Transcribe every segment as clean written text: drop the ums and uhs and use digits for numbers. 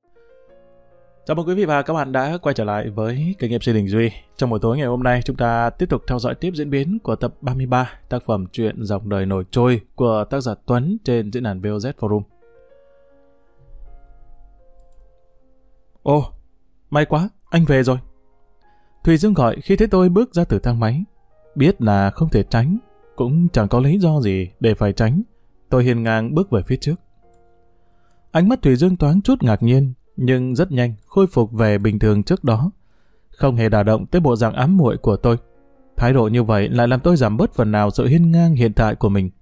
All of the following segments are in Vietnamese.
Chào mừng quý vị và các bạn đã quay trở lại với kênh MC Đình Duy. Trong buổi tối ngày hôm nay, chúng ta tiếp tục theo dõi tiếp diễn biến của tập 33 tác phẩm truyện Dòng đời nổi trôi của tác giả Tuấn trên diễn đàn VOZ Forum. Ồ, may quá, anh về rồi. Thùy Dương gọi khi thấy tôi bước ra từ thang máy. Biết là không thể tránh, cũng chẳng có lý do gì để phải tránh. Tôi hiên ngang bước về phía trước. Ánh mắt Thùy Dương thoáng chút ngạc nhiên, nhưng rất nhanh khôi phục về bình thường trước đó. Không hề đả động tới bộ dạng ám muội của tôi. Thái độ như vậy lại làm tôi giảm bớt phần nào sự hiên ngang hiện tại của mình.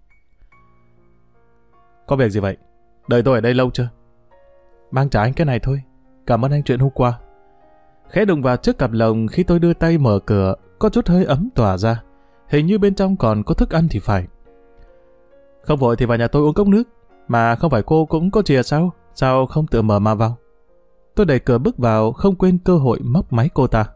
Có việc gì vậy? Đợi tôi ở đây lâu chưa? Mang trả anh cái này thôi. Cảm ơn anh chuyện hôm qua. Khẽ đụng vào trước cặp lồng khi tôi đưa tay mở cửa, có chút hơi ấm tỏa ra. Hình như bên trong còn có thức ăn thì phải. Không vội thì vào nhà tôi uống cốc nước. Mà không phải cô cũng có chìa sao? Sao không tự mở mà vào? Tôi đẩy cửa bước vào, không quên cơ hội móc máy cô ta.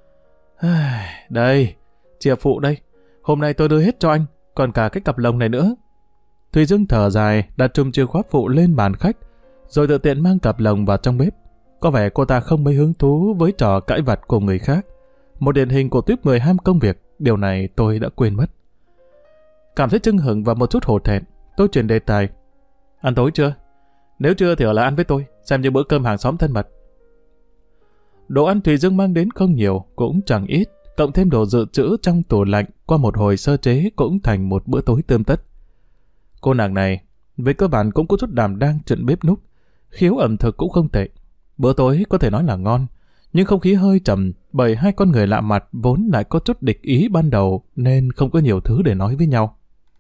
Đây, chìa phụ đây. Hôm nay tôi đưa hết cho anh, còn cả cái cặp lồng này nữa. Thùy Dương thở dài, đặt chùm chìa khóa phụ lên bàn khách, rồi tự tiện mang cặp lồng vào trong bếp. Có vẻ cô ta không mấy hứng thú với trò cãi vặt của người khác. Một điển hình của tuýp người ham công việc, điều này tôi đã quên mất. Cảm thấy chưng hửng và một chút hổ thẹn, tôi chuyển đề tài. Ăn tối chưa? Nếu chưa thì ở lại ăn với tôi, xem như bữa cơm hàng xóm thân mật. Đồ ăn Thùy Dương mang đến không nhiều, cũng chẳng ít, cộng thêm đồ dự trữ trong tủ lạnh qua một hồi sơ chế cũng thành một bữa tối tươm tất. Cô nàng này, về cơ bản cũng có chút đảm đang trận bếp núc, khiếu ẩm thực cũng không tệ. Bữa tối có thể nói là ngon, nhưng không khí hơi trầm bởi hai con người lạ mặt vốn lại có chút địch ý ban đầu nên không có nhiều thứ để nói với nhau.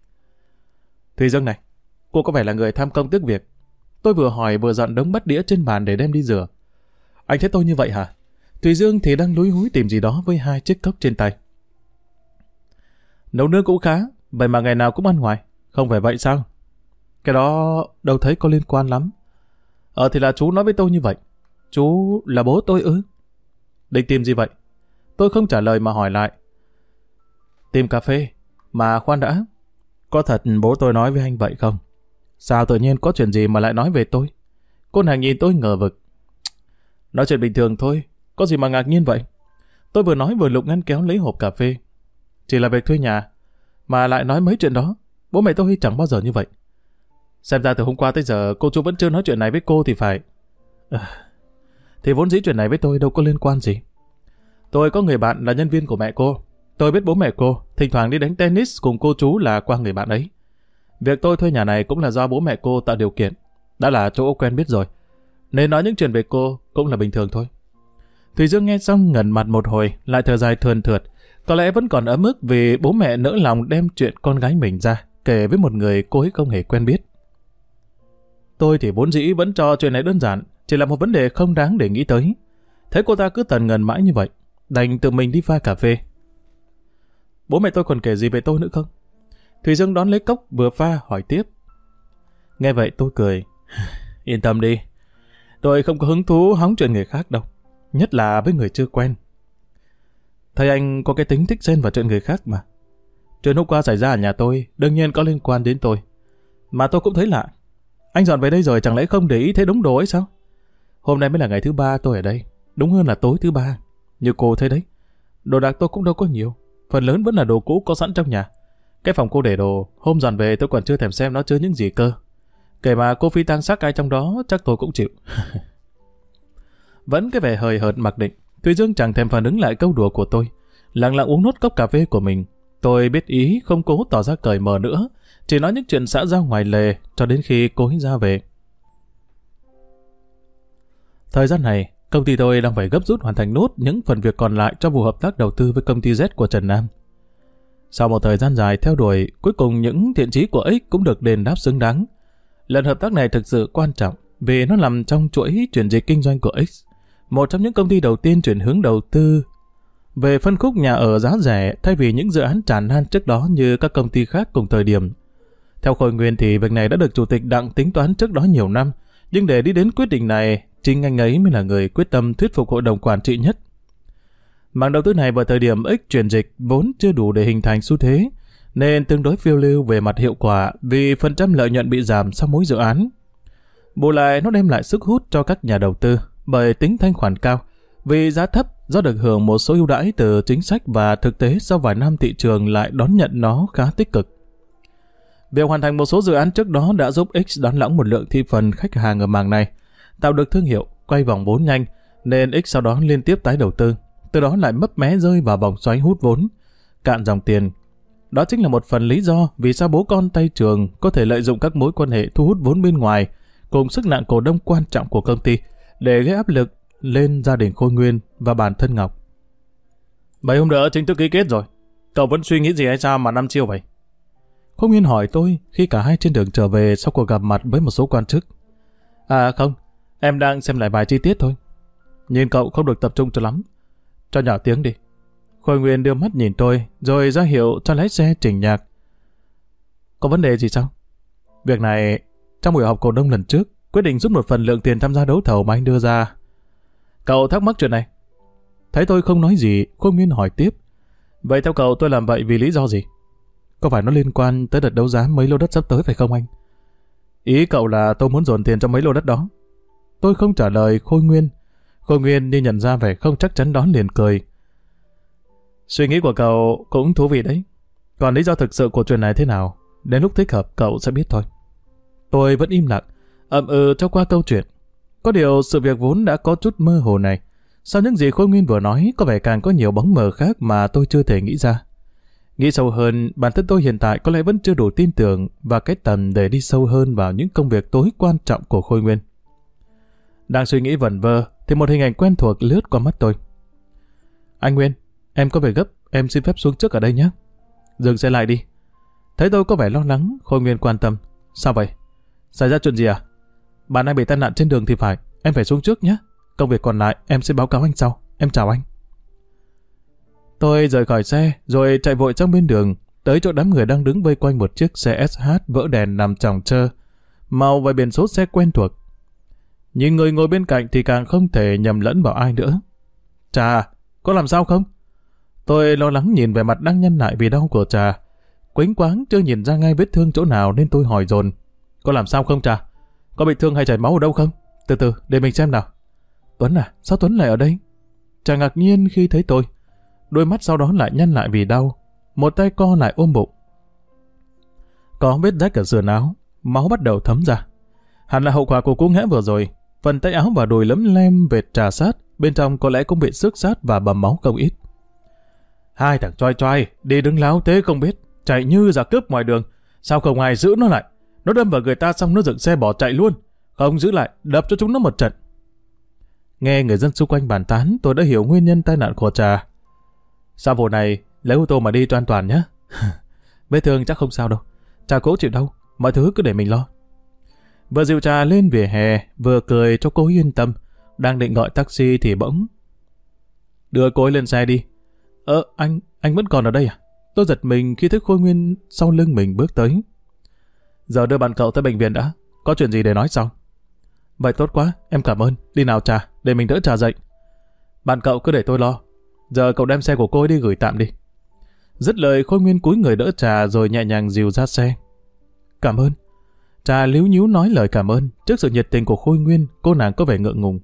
Thùy Dương này, cô có vẻ là người tham công tiếc việc. Tôi vừa hỏi vừa dọn đống bát đĩa trên bàn để đem đi rửa. Anh thấy tôi như vậy hả? Thùy Dương thì đang lúi húi tìm gì đó với hai chiếc cốc trên tay. Nấu nướng cũng khá, vậy mà ngày nào cũng ăn ngoài. Không phải vậy sao? Cái đó đâu thấy có liên quan lắm. Thì là chú nói với tôi như vậy. Chú là bố tôi ư? Định tìm gì vậy? Tôi không trả lời mà hỏi lại. Tìm cà phê. Mà khoan đã. Có thật bố tôi nói với anh vậy không? Sao tự nhiên có chuyện gì mà lại nói về tôi? Cô nàng nhìn tôi ngờ vực. Nói chuyện bình thường thôi, có gì mà ngạc nhiên vậy? Tôi vừa nói vừa lục ngăn kéo lấy hộp cà phê. Chỉ là việc thuê nhà, mà lại nói mấy chuyện đó. Bố mẹ tôi chẳng bao giờ như vậy. Xem ra từ hôm qua tới giờ cô chú vẫn chưa nói chuyện này với cô thì phải. Thì vốn dĩ chuyện này với tôi đâu có liên quan gì. Tôi có người bạn là nhân viên của mẹ cô. Tôi biết bố mẹ cô, thỉnh thoảng đi đánh tennis cùng cô chú là qua người bạn ấy. Việc tôi thuê nhà này cũng là do bố mẹ cô tạo điều kiện. Đã là chỗ quen biết rồi, nên nói những chuyện về cô cũng là bình thường thôi. Thùy Dương nghe xong ngẩn mặt một hồi, lại thở dài thườn thượt. Có lẽ vẫn còn ấm ức vì bố mẹ nỡ lòng đem chuyện con gái mình ra kể với một người cô ấy không hề quen biết. Tôi thì vốn dĩ vẫn cho chuyện này đơn giản, chỉ là một vấn đề không đáng để nghĩ tới. Thấy cô ta cứ tần ngần mãi như vậy, đành tự mình đi pha cà phê. Bố mẹ tôi còn kể gì về tôi nữa không? Thùy Dương đón lấy cốc vừa pha hỏi tiếp. Nghe vậy tôi cười. Yên tâm đi, tôi không có hứng thú hóng chuyện người khác đâu, nhất là với người chưa quen. Thầy anh có cái tính thích xen vào chuyện người khác mà. Chuyện hôm qua xảy ra ở nhà tôi đương nhiên có liên quan đến tôi. Mà tôi cũng thấy lạ. Anh dọn về đây rồi chẳng lẽ không để ý thấy đống đồ ấy sao? Hôm nay mới là ngày thứ 3 tôi ở đây, đúng hơn là tối thứ 3. Như cô thấy đấy, đồ đạc tôi cũng đâu có nhiều, phần lớn vẫn là đồ cũ có sẵn trong nhà. Cái phòng cô để đồ, hôm dọn về tôi còn chưa thèm xem nó chứa những gì cơ. Kể mà cô phi tang xác ai trong đó chắc tôi cũng chịu. Vẫn cái vẻ hời hợt mặc định, Thùy Dương chẳng thèm phản ứng lại câu đùa của tôi, lặng lặng uống nốt cốc cà phê của mình. Tôi biết ý không cố tỏ ra cởi mở nữa, chỉ nói những chuyện xã giao ngoài lề cho đến khi cô ấy ra về. Thời gian này, công ty tôi đang phải gấp rút hoàn thành nốt những phần việc còn lại cho vụ hợp tác đầu tư với công ty Z của Trần Nam. Sau một thời gian dài theo đuổi, cuối cùng những thiện chí của X cũng được đền đáp xứng đáng. Lần hợp tác này thực sự quan trọng vì nó nằm trong chuỗi chuyển dịch kinh doanh của X, một trong những công ty đầu tiên chuyển hướng đầu tư về phân khúc nhà ở giá rẻ thay vì những dự án tràn lan trước đó như các công ty khác cùng thời điểm. Theo Khôi Nguyên thì việc này đã được Chủ tịch Đặng tính toán trước đó nhiều năm, nhưng để đi đến quyết định này, chính anh ấy mới là người quyết tâm thuyết phục hội đồng quản trị nhất. Mảng đầu tư này vào thời điểm X chuyển dịch vốn chưa đủ để hình thành xu thế, nên tương đối phiêu lưu về mặt hiệu quả vì phần trăm lợi nhuận bị giảm sau mỗi dự án. Bù lại nó đem lại sức hút cho các nhà đầu tư bởi tính thanh khoản cao, vì giá thấp do được hưởng một số ưu đãi từ chính sách và thực tế sau vài năm thị trường lại đón nhận nó khá tích cực. Việc hoàn thành một số dự án trước đó đã giúp X đón lõng một lượng thị phần khách hàng ở mảng này, tạo được thương hiệu, quay vòng vốn nhanh, nên X sau đó liên tiếp tái đầu tư, từ đó lại mấp mé rơi vào vòng xoáy hút vốn, cạn dòng tiền. Đó chính là một phần lý do vì sao bố con tay trường có thể lợi dụng các mối quan hệ thu hút vốn bên ngoài cùng sức nặng cổ đông quan trọng của công ty để gây áp lực lên gia đình Khôi Nguyên và bản thân Ngọc. Mấy hôm nữa chính thức ký kết rồi, cậu vẫn suy nghĩ gì hay sao mà năm chiêu vậy? Khôi Nguyên hỏi tôi khi cả hai trên đường trở về sau cuộc gặp mặt với một số quan chức. À không, em đang xem lại vài chi tiết thôi. Nhìn cậu không được tập trung cho lắm. Cho nhỏ tiếng đi. Khôi Nguyên đưa mắt nhìn tôi, rồi ra hiệu cho lái xe chỉnh nhạc. Có vấn đề gì sao? Việc này, trong buổi họp cổ đông lần trước, quyết định rút một phần lượng tiền tham gia đấu thầu mà anh đưa ra. Cậu thắc mắc chuyện này? Thấy tôi không nói gì, Khôi Nguyên hỏi tiếp. Vậy theo cậu tôi làm vậy vì lý do gì? Có phải nó liên quan tới đợt đấu giá mấy lô đất sắp tới phải không anh? Ý cậu là tôi muốn dồn tiền cho mấy lô đất đó. Tôi không trả lời Khôi Nguyên. Khôi Nguyên đi nhận ra vẻ không chắc chắn đó liền cười. Suy nghĩ của cậu cũng thú vị đấy. Còn lý do thực sự của chuyện này thế nào, đến lúc thích hợp cậu sẽ biết thôi. Tôi vẫn im lặng, ậm ừ cho qua câu chuyện. Có điều sự việc vốn đã có chút mơ hồ này. Sau những gì Khôi Nguyên vừa nói, có vẻ càng có nhiều bóng mờ khác mà tôi chưa thể nghĩ ra. Nghĩ sâu hơn, bản thân tôi hiện tại có lẽ vẫn chưa đủ tin tưởng và cái tầm để đi sâu hơn vào những công việc tối quan trọng của Khôi Nguyên. Đang suy nghĩ vẩn vơ, thì một hình ảnh quen thuộc lướt qua mắt tôi. Anh Nguyên, em có việc gấp, em xin phép xuống trước ở đây nhé. Dừng xe lại đi. Thấy tôi có vẻ lo lắng, Khôi Nguyên quan tâm. Sao vậy? Xảy ra chuyện gì à? Bạn anh bị tai nạn trên đường thì phải, em phải xuống trước nhé. Công việc còn lại em sẽ báo cáo anh sau. Em chào anh. Tôi rời khỏi xe, rồi chạy vội trong bên đường, tới chỗ đám người đang đứng vây quanh một chiếc xe SH vỡ đèn nằm chòng chơ, màu và biển số xe quen thuộc. Nhìn người ngồi bên cạnh thì càng không thể nhầm lẫn vào ai nữa. Trà, có làm sao không? Tôi lo lắng nhìn về mặt đang nhăn lại vì đau của Trà. Quánh quáng chưa nhìn ra ngay vết thương chỗ nào nên tôi hỏi dồn. Có làm sao không Trà? Có bị thương hay chảy máu ở đâu không? Từ từ, để mình xem nào. Tuấn à, sao Tuấn lại ở đây? Trà ngạc nhiên khi thấy tôi. Đôi mắt sau đó lại nhăn lại vì đau. Một tay co lại ôm bụng. Có vết rách ở sườn áo, máu bắt đầu thấm ra. Hẳn là hậu quả của cú ngã vừa rồi. Phần tay áo và đùi lấm lem vệt trà sát, bên trong có lẽ cũng bị xước sát và bầm máu không ít. Hai thằng choai choai, đi đứng láo thế không biết, chạy như giặc cướp ngoài đường. Sao không ai giữ nó lại? Nó đâm vào người ta xong nó dựng xe bỏ chạy luôn. Không giữ lại, đập cho chúng nó một trận. Nghe người dân xung quanh bàn tán, tôi đã hiểu nguyên nhân tai nạn của Trà. Sau vụ này, lấy ô tô mà đi cho an toàn nhé. Vết thương chắc không sao đâu. Trà cố chịu đâu, mọi thứ cứ để mình lo. Vừa dìu Trà lên vỉa hè, vừa cười cho cô yên tâm. Đang định gọi taxi thì bỗng. Đưa cô ấy lên xe đi. Anh vẫn còn ở đây à? Tôi giật mình khi thấy Khôi Nguyên sau lưng mình bước tới. Giờ đưa bạn cậu tới bệnh viện đã. Có chuyện gì để nói sau? Vậy tốt quá, em cảm ơn. Đi nào Trà, để mình đỡ Trà dậy. Bạn cậu cứ để tôi lo. Giờ cậu đem xe của cô ấy đi gửi tạm đi. Dứt lời Khôi Nguyên cúi người đỡ Trà rồi nhẹ nhàng dìu ra xe. Cảm ơn. Trà líu nhíu nói lời cảm ơn. Trước sự nhiệt tình của Khôi Nguyên, cô nàng có vẻ ngượng ngùng.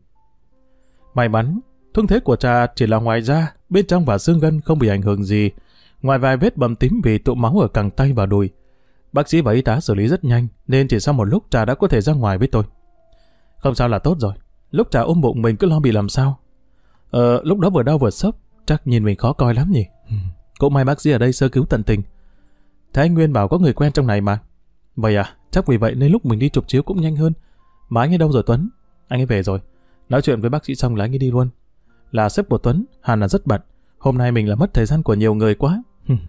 May mắn, thương thế của Trà chỉ là ngoài da, bên trong và xương gân không bị ảnh hưởng gì, ngoài vài vết bầm tím vì tụ máu ở cẳng tay và đùi. Bác sĩ và y tá xử lý rất nhanh, nên chỉ sau một lúc Trà đã có thể ra ngoài với tôi. Không sao là tốt rồi. Lúc Trà ôm bụng mình cứ lo bị làm sao. Lúc đó vừa đau vừa sốc, chắc nhìn mình khó coi lắm nhỉ. Cũng may bác sĩ ở đây sơ cứu tận tình. Thế anh Nguyên bảo có người quen trong này mà. Vậy à, chắc vì vậy nên lúc mình đi chụp chiếu cũng nhanh hơn. Mà anh ấy đâu rồi Tuấn? Anh ấy về rồi. Nói chuyện với bác sĩ xong là anh ấy đi luôn. Là sếp của Tuấn, hẳn là rất bận. Hôm nay mình là mất thời gian của nhiều người quá.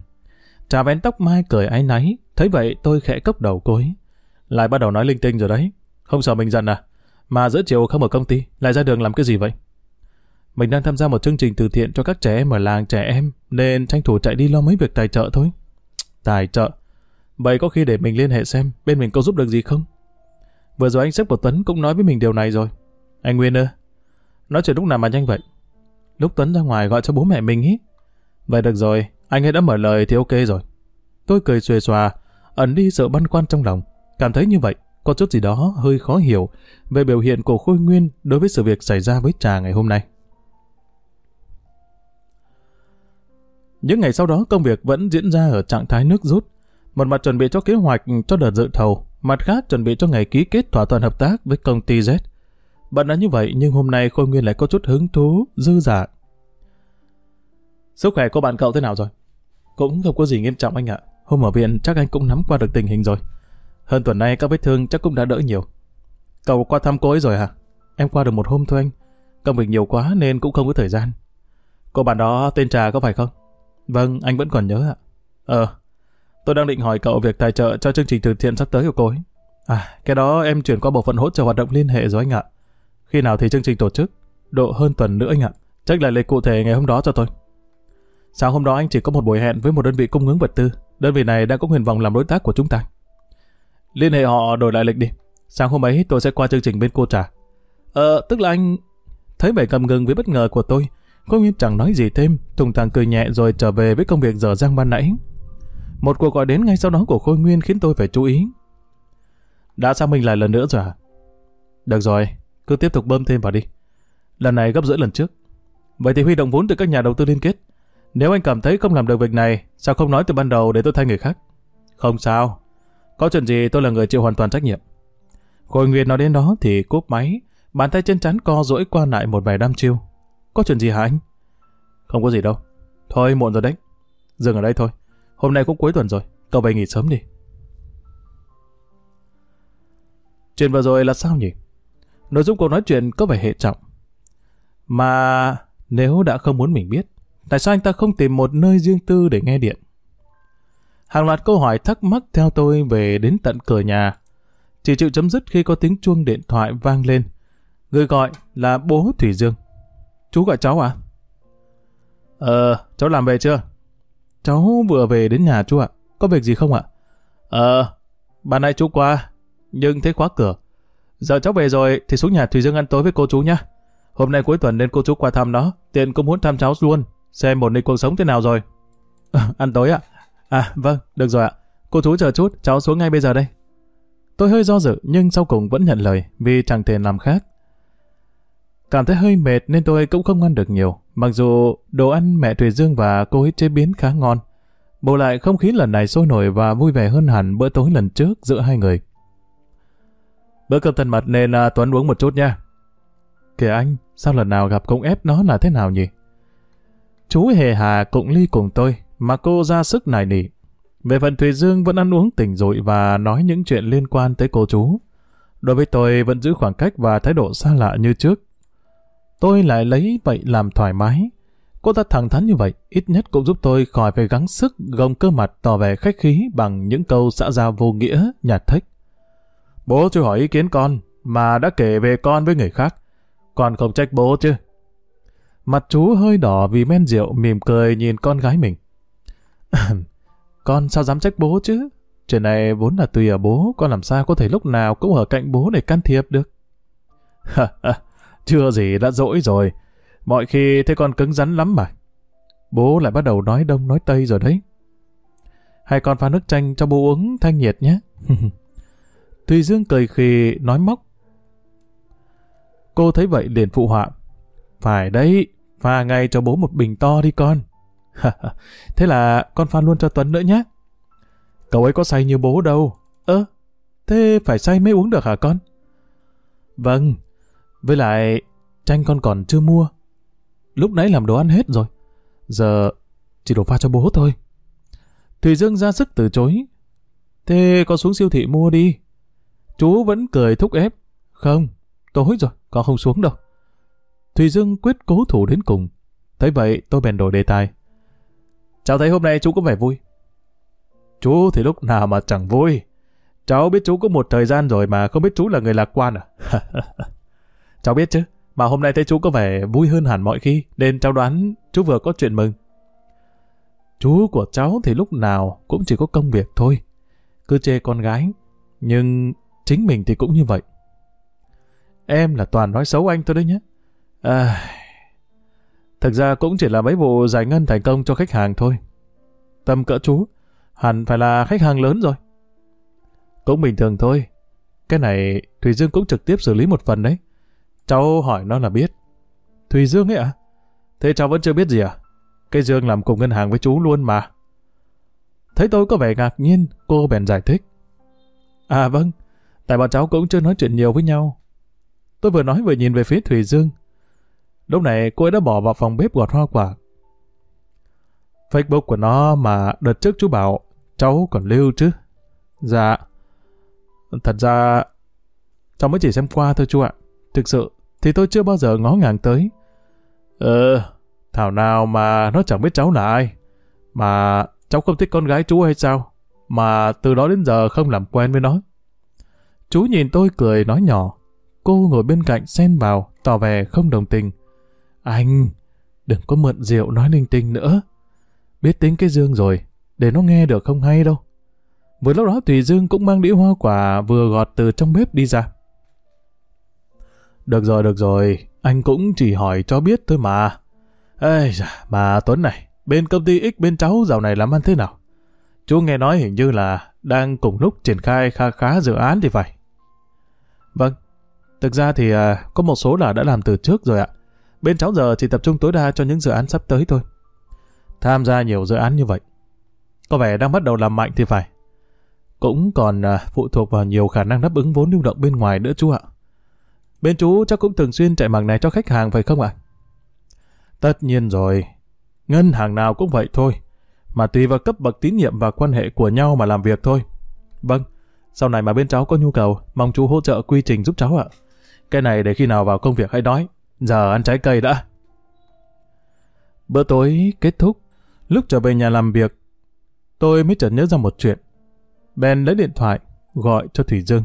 Trà vén tóc mai cười áy náy. Thấy vậy tôi khẽ cốc đầu cô ấy. Lại bắt đầu nói linh tinh rồi đấy. Không sợ mình giận à? Mà giữa chiều không ở công ty, lại ra đường làm cái gì vậy? Mình đang tham gia một chương trình từ thiện cho các trẻ em ở làng trẻ em, nên tranh thủ chạy đi lo mấy việc tài trợ thôi. Tài trợ? Vậy có khi để mình liên hệ xem bên mình có giúp được gì không? Vừa rồi anh sếp của Tuấn cũng nói với mình điều này rồi. Anh Nguyên ơi, nói chuyện lúc nào mà nhanh vậy? Lúc Tuấn ra ngoài gọi cho bố mẹ mình ý. Vậy được rồi, anh ấy đã mở lời thì ok rồi. Tôi cười xuề xòa, ẩn đi sự băn khoăn trong lòng. Cảm thấy như vậy, có chút gì đó hơi khó hiểu về biểu hiện của Khôi Nguyên đối với sự việc xảy ra với Trà ngày hôm nay. Những ngày sau đó công việc vẫn diễn ra ở trạng thái nước rút. Một mặt chuẩn bị cho kế hoạch cho đợt dự thầu, mặt khác chuẩn bị cho ngày ký kết thỏa thuận hợp tác với công ty Z. Bận đã như vậy nhưng hôm nay Khôi Nguyên lại có chút hứng thú, dư dả. Sức khỏe của bạn cậu thế nào rồi? Cũng không có gì nghiêm trọng anh ạ. Hôm ở viện chắc anh cũng nắm qua được tình hình rồi. Hơn tuần nay các vết thương chắc cũng đã đỡ nhiều. Cậu qua thăm cô ấy rồi hả? Em qua được một hôm thôi anh. Công việc nhiều quá nên cũng không có thời gian. Cô bạn đó tên Trà có phải không? Vâng, anh vẫn còn nhớ ạ. Tôi đang định hỏi cậu việc tài trợ cho chương trình từ thiện sắp tới của cô ấy. Cái đó em chuyển qua bộ phận hỗ trợ hoạt động liên hệ rồi anh ạ. Khi nào thì chương trình tổ chức? Độ hơn tuần nữa anh ạ. Check lại lịch cụ thể ngày hôm đó cho tôi. Sáng hôm đó anh chỉ có một buổi hẹn với một đơn vị cung ứng vật tư. Đơn vị này đã có nguyện vọng làm đối tác của chúng ta. Liên hệ họ đổi lại lịch đi. Sáng hôm ấy tôi sẽ qua chương trình bên cô Trà. Tức là anh... Thấy vẻ ngập ngừng với bất ngờ của tôi, Khôi Nguyên chẳng nói gì thêm, thùng thẳng cười nhẹ rồi trở về với công việc dở dang ban nãy. Một cuộc gọi đến ngay sau đó của Khôi Nguyên khiến tôi phải chú ý. Đã xác minh lại lần nữa rồi hả? Được rồi, cứ tiếp tục bơm thêm vào đi. Lần này gấp rưỡi lần trước. Vậy thì huy động vốn từ các nhà đầu tư liên kết. Nếu anh cảm thấy không làm được việc này, sao không nói từ ban đầu để tôi thay người khác? Không sao. Có chuyện gì tôi là người chịu hoàn toàn trách nhiệm. Khôi Nguyên nói đến đó thì cúp máy, bàn tay trên trán co duỗi qua lại một vài đăm chiêu. Có chuyện gì hả anh? Không có gì đâu. Thôi muộn rồi đấy. Dừng ở đây thôi. Hôm nay cũng cuối tuần rồi, cậu về nghỉ sớm đi. Chuyện vừa rồi là sao nhỉ? Nội dung cuộc nói chuyện có vẻ hệ trọng. Mà nếu đã không muốn mình biết, tại sao anh ta không tìm một nơi riêng tư để nghe điện? Hàng loạt câu hỏi thắc mắc theo tôi về đến tận cửa nhà. Chỉ chịu chấm dứt khi có tiếng chuông điện thoại vang lên. Người gọi là bố Thủy Dương. Chú gọi cháu à? Cháu làm về chưa? Cháu vừa về đến nhà chú ạ. Có việc gì không ạ? Ban nãy chú qua, nhưng thấy khóa cửa. Giờ cháu về rồi thì xuống nhà Thủy Dương ăn tối với cô chú nhá. Hôm nay cuối tuần nên cô chú qua thăm nó, tiện cũng muốn thăm cháu luôn, xem ổn định cuộc sống thế nào rồi. Ăn tối ạ? Vâng, được rồi ạ. Cô chú chờ chút, cháu xuống ngay bây giờ đây. Tôi hơi do dự nhưng sau cùng vẫn nhận lời vì chẳng thể làm khác. Cảm thấy hơi mệt nên tôi cũng không ăn được nhiều, mặc dù đồ ăn mẹ Thủy Dương và cô ấy chế biến khá ngon. Bù lại không khí lần này sôi nổi và vui vẻ hơn hẳn bữa tối lần trước giữa hai người. Bữa cơm thân mật nên Tuấn uống một chút nha. Kìa anh, sao lần nào gặp cũng ép nó là thế nào nhỉ? Chú hề hà cụng ly cùng tôi mà cô ra sức nài nỉ. Về phần Thùy Dương vẫn ăn uống tỉnh rụi và nói những chuyện liên quan tới cô chú. Đối với tôi vẫn giữ khoảng cách và thái độ xa lạ như trước. Tôi lại lấy vậy làm thoải mái. Cô ta thẳng thắn như vậy, ít nhất cũng giúp tôi khỏi phải gắng sức gồng cơ mặt tỏ vẻ khách khí bằng những câu xã giao vô nghĩa, nhạt thách. Bố chưa hỏi ý kiến con, mà đã kể về con với người khác. Con không trách bố chứ? Mặt chú hơi đỏ vì men rượu, mỉm cười nhìn con gái mình. Con sao dám trách bố chứ? Chuyện này vốn là tùy ở bố, con làm sao có thể lúc nào cũng ở cạnh bố để can thiệp được. Chưa gì đã dỗi rồi. Mọi khi thấy con cứng rắn lắm mà. Bố lại bắt đầu nói đông nói tây rồi đấy. Hay con pha nước chanh cho bố uống thanh nhiệt nhé. Thùy Dương cười khì nói móc. Cô thấy vậy liền phụ họa. Phải đấy, pha ngay cho bố một bình to đi con. Thế là con pha luôn cho Tuấn nữa nhé. Cậu ấy có say như bố đâu. Thế phải say mới uống được hả con? Vâng, với lại chanh con còn chưa mua. Lúc nãy làm đồ ăn hết rồi. Giờ chỉ đồ pha cho bố thôi. Thùy Dương ra sức từ chối. Thế con xuống siêu thị mua đi. Chú vẫn cười thúc ép. Không, tối rồi, con không xuống đâu. Thùy Dương quyết cố thủ đến cùng. Thấy vậy tôi bèn đổi đề tài. Cháu thấy hôm nay chú có vẻ vui. Chú thì lúc nào mà chẳng vui. Cháu biết chú có một thời gian rồi mà không biết chú là người lạc quan à? Cháu biết chứ, mà hôm nay thấy chú có vẻ vui hơn hẳn mọi khi, nên cháu đoán chú vừa có chuyện mừng. Chú của cháu thì lúc nào cũng chỉ có công việc thôi. Cứ chê con gái, nhưng chính mình thì cũng như vậy. Em là toàn nói xấu anh thôi đấy nhé. Thực ra cũng chỉ là mấy vụ giải ngân thành công cho khách hàng thôi. Tầm cỡ chú, hẳn phải là khách hàng lớn rồi. Cũng bình thường thôi. Cái này Thùy Dương cũng trực tiếp xử lý một phần đấy. Cháu hỏi nó là biết. Thùy Dương ấy ạ? Thế cháu vẫn chưa biết gì à? Cái Dương làm cùng ngân hàng với chú luôn mà. Thấy tôi có vẻ ngạc nhiên, cô bèn giải thích. À vâng, tại bọn cháu cũng chưa nói chuyện nhiều với nhau. Tôi vừa nói vừa nhìn về phía Thùy Dương. Lúc này cô ấy đã bỏ vào phòng bếp gọt hoa quả. Facebook của nó mà đợt trước chú bảo cháu còn lưu chứ. Dạ. Thật ra cháu mới chỉ xem qua thôi chú ạ. Thực sự thì tôi chưa bao giờ ngó ngàng tới. Thảo nào mà nó chẳng biết cháu là ai. Mà cháu không thích con gái chú hay sao? Mà từ đó đến giờ không làm quen với nó. Chú nhìn tôi cười nói nhỏ. Cô ngồi bên cạnh xen vào, tỏ vẻ không đồng tình. Anh, đừng có mượn rượu nói linh tinh nữa. Biết tính cái Dương rồi, để nó nghe được không hay đâu. Vừa lúc đó Thùy Dương cũng mang đĩa hoa quả vừa gọt từ trong bếp đi ra. Được rồi, anh cũng chỉ hỏi cho biết thôi mà. Ê da, mà Tuấn này, bên công ty X bên cháu dạo này làm ăn thế nào? Chú nghe nói hình như là đang cùng lúc triển khai khá dự án thì phải. Vâng, thực ra thì có một số là đã làm từ trước rồi ạ. Bên cháu giờ chỉ tập trung tối đa cho những dự án sắp tới thôi. Tham gia nhiều dự án như vậy, có vẻ đang bắt đầu làm mạnh thì phải. Cũng còn phụ thuộc vào nhiều khả năng đáp ứng vốn lưu động bên ngoài nữa chú ạ. Bên chú chắc cũng thường xuyên chạy mảng này cho khách hàng phải không ạ? Tất nhiên rồi. Ngân hàng nào cũng vậy thôi. Mà tùy vào cấp bậc tín nhiệm và quan hệ của nhau mà làm việc thôi. Vâng, sau này mà bên cháu có nhu cầu, mong chú hỗ trợ quy trình giúp cháu ạ. Cái này để khi nào vào công việc hãy nói. Giờ ăn trái cây đã. Bữa tối kết thúc. Lúc trở về nhà làm việc, tôi mới chợt nhớ ra một chuyện. Bèn lấy điện thoại, gọi cho Thủy Dương.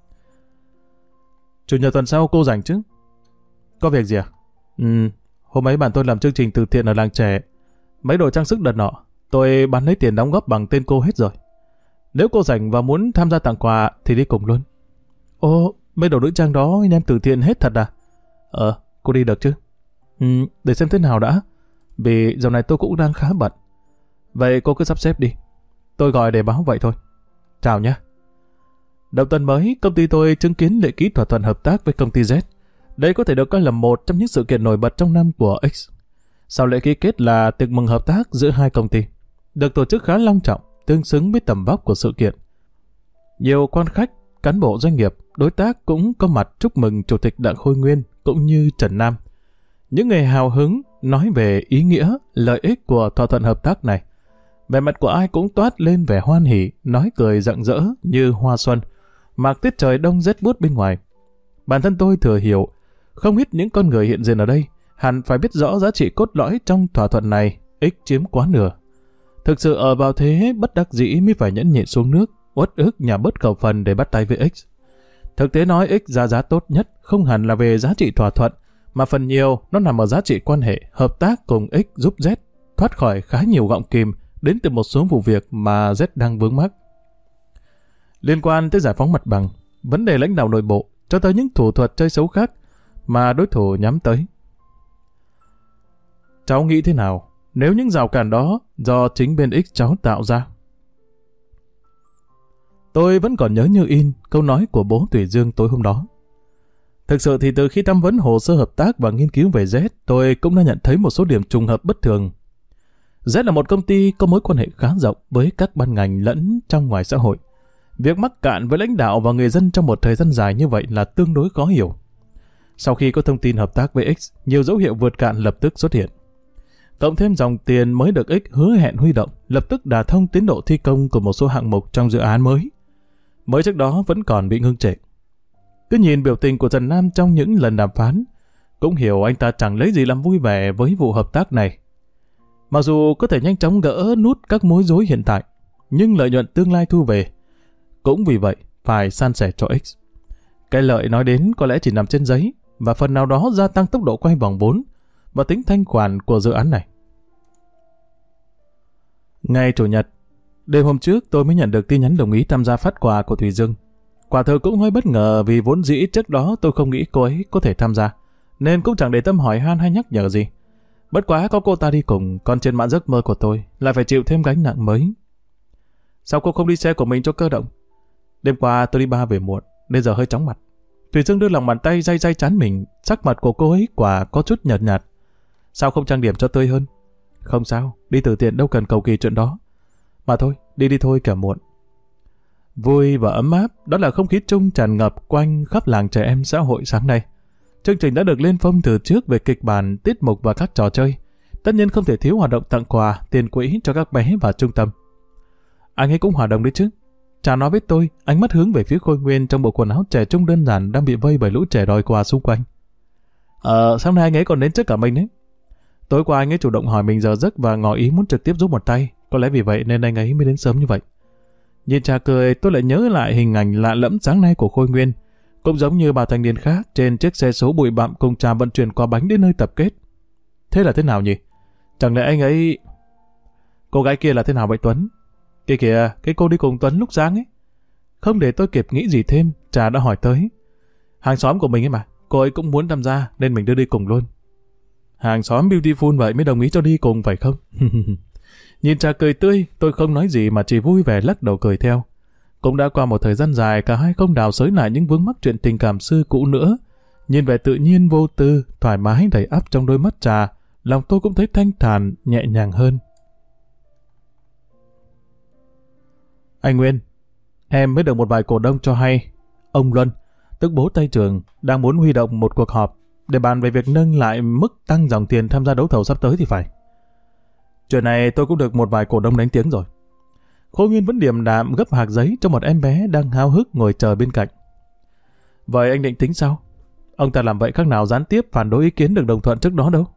Chủ nhật tuần sau cô rảnh chứ? Có việc gì à? Hôm ấy bạn tôi làm chương trình từ thiện ở làng trẻ. Mấy đồ trang sức đợt nọ, tôi bán lấy tiền đóng góp bằng tên cô hết rồi. Nếu cô rảnh và muốn tham gia tặng quà thì đi cùng luôn. Ồ, mấy đồ nữ trang đó anh em từ thiện hết thật à? Cô đi được chứ? Để xem thế nào đã. Vì dạo này tôi cũng đang khá bận. Vậy cô cứ sắp xếp đi. Tôi gọi để báo vậy thôi. Chào nhé. Đầu tuần mới, công ty tôi chứng kiến lễ ký thỏa thuận hợp tác với công ty Z. Đây có thể được coi là một trong những sự kiện nổi bật trong năm của X. Sau lễ ký kết là tiệc mừng hợp tác giữa hai công ty, được tổ chức khá long trọng, tương xứng với tầm vóc của sự kiện. Nhiều quan khách, cán bộ doanh nghiệp, đối tác cũng có mặt chúc mừng Chủ tịch Đặng Khôi Nguyên cũng như Trần Nam. Những người hào hứng nói về ý nghĩa, lợi ích của thỏa thuận hợp tác này. Vẻ mặt của ai cũng toát lên vẻ hoan hỉ, nói cười rạng rỡ như hoa xuân, mặc tiết trời đông rét buốt bên ngoài. Bản thân tôi thừa hiểu, không ít những con người hiện diện ở đây hẳn phải biết rõ giá trị cốt lõi trong thỏa thuận này, X chiếm quá nửa. Thực sự ở vào thế bất đắc dĩ mới phải nhẫn nhịn xuống nước, uất ức nhà bớt khẩu phần để bắt tay với X. Thực tế nói X ra giá tốt nhất không hẳn là về giá trị thỏa thuận, mà phần nhiều nó nằm ở giá trị quan hệ, hợp tác cùng X giúp Z thoát khỏi khá nhiều gọng kìm đến từ một số vụ việc mà Z đang vướng mắc. Liên quan tới giải phóng mặt bằng, vấn đề lãnh đạo nội bộ, cho tới những thủ thuật chơi xấu khác mà đối thủ nhắm tới. Cháu nghĩ thế nào nếu những rào cản đó do chính bên X cháu tạo ra? Tôi vẫn còn nhớ như in câu nói của bố Thủy Dương tối hôm đó. Thực sự thì từ khi tham vấn hồ sơ hợp tác và nghiên cứu về Z, tôi cũng đã nhận thấy một số điểm trùng hợp bất thường. Z là một công ty có mối quan hệ khá rộng với các ban ngành lẫn trong ngoài xã hội. Việc mắc cạn với lãnh đạo và người dân trong một thời gian dài như vậy là tương đối khó hiểu. Sau khi có thông tin hợp tác với X, nhiều dấu hiệu vượt cạn lập tức xuất hiện. Cộng thêm dòng tiền mới được X hứa hẹn huy động, lập tức đả thông tiến độ thi công của một số hạng mục trong dự án mới. Mới trước đó vẫn còn bị ngưng trệ. Cứ nhìn biểu tình của Trần Nam trong những lần đàm phán, cũng hiểu anh ta chẳng lấy gì làm vui vẻ với vụ hợp tác này. Mặc dù có thể nhanh chóng gỡ nút các mối rối hiện tại, nhưng lợi nhuận tương lai thu về cũng vì vậy phải san sẻ cho X. Cái lợi nói đến có lẽ chỉ nằm trên giấy và phần nào đó gia tăng tốc độ quay vòng vốn và tính thanh khoản của dự án này. Ngày Chủ nhật, đêm hôm trước tôi mới nhận được tin nhắn đồng ý tham gia phát quà của Thùy Dương. Quả thực cũng hơi bất ngờ vì vốn dĩ trước đó tôi không nghĩ cô ấy có thể tham gia, nên cũng chẳng để tâm hỏi han hay nhắc nhở gì. Bất quá có cô ta đi cùng, còn trên mạn giấc mơ của tôi lại phải chịu thêm gánh nặng mới. Sao cô không đi xe của mình cho cơ động? Đêm qua tôi đi bar về muộn, đến giờ hơi chóng mặt. Thủy Dương đưa lòng bàn tay day day trán mình, sắc mặt của cô ấy quả có chút nhợt nhạt. Sao không trang điểm cho tươi hơn? Không sao, đi từ thiện đâu cần cầu kỳ chuyện đó. Mà thôi, đi thôi kẻo muộn. Vui và ấm áp, đó là không khí chung tràn ngập quanh khắp làng trẻ em xã hội sáng nay. Chương trình đã được lên phông từ trước về kịch bản, tiết mục và các trò chơi. Tất nhiên không thể thiếu hoạt động tặng quà, tiền quỹ cho các bé và trung tâm. Anh ấy cũng hòa đồng đấy chứ. Chàng nói với tôi, ánh mắt hướng về phía Khôi Nguyên trong bộ quần áo trẻ trung đơn giản đang bị vây bởi lũ trẻ đòi quà xung quanh. Sáng nay anh ấy còn đến trước cả mình đấy. Tối qua anh ấy chủ động hỏi mình giờ giấc và ngỏ ý muốn trực tiếp giúp một tay. Có lẽ vì vậy nên anh ấy mới đến sớm như vậy. Nhìn trà cười, tôi lại nhớ lại hình ảnh lạ lẫm sáng nay của Khôi Nguyên. Cũng giống như bao thanh niên khác trên chiếc xe số bụi bặm cùng trà vận chuyển quà bánh đến nơi tập kết. Thế là thế nào nhỉ? Chẳng lẽ anh ấy... Cô gái kia là thế nào vậy Tuấn? Kia kìa, cái cô đi cùng Tuấn lúc sáng ấy. Không để tôi kịp nghĩ gì thêm, Trà đã hỏi tới. Hàng xóm của mình ấy mà, cô ấy cũng muốn tham gia nên mình đưa đi cùng luôn. Hàng xóm Beautiful vậy mới đồng ý cho đi cùng phải không? Nhìn Trà cười tươi, tôi không nói gì mà chỉ vui vẻ lắc đầu cười theo. Cũng đã qua một thời gian dài, cả hai không đào xới lại những vướng mắc chuyện tình cảm xưa cũ nữa. Nhìn vẻ tự nhiên vô tư, thoải mái đầy ắp trong đôi mắt Trà, lòng tôi cũng thấy thanh thản, nhẹ nhàng hơn. Anh Nguyên, em mới được một vài cổ đông cho hay. Ông Luân, tức bố Tây Trường, đang muốn huy động một cuộc họp để bàn về việc nâng lại mức tăng dòng tiền tham gia đấu thầu sắp tới thì phải. Chuyện này tôi cũng được một vài cổ đông đánh tiếng rồi. Khôi Nguyên vẫn điềm đạm gấp hạc giấy cho một em bé đang háo hức ngồi chờ bên cạnh. Vậy anh định tính sao? Ông ta làm vậy khác nào gián tiếp phản đối ý kiến được đồng thuận trước đó đâu.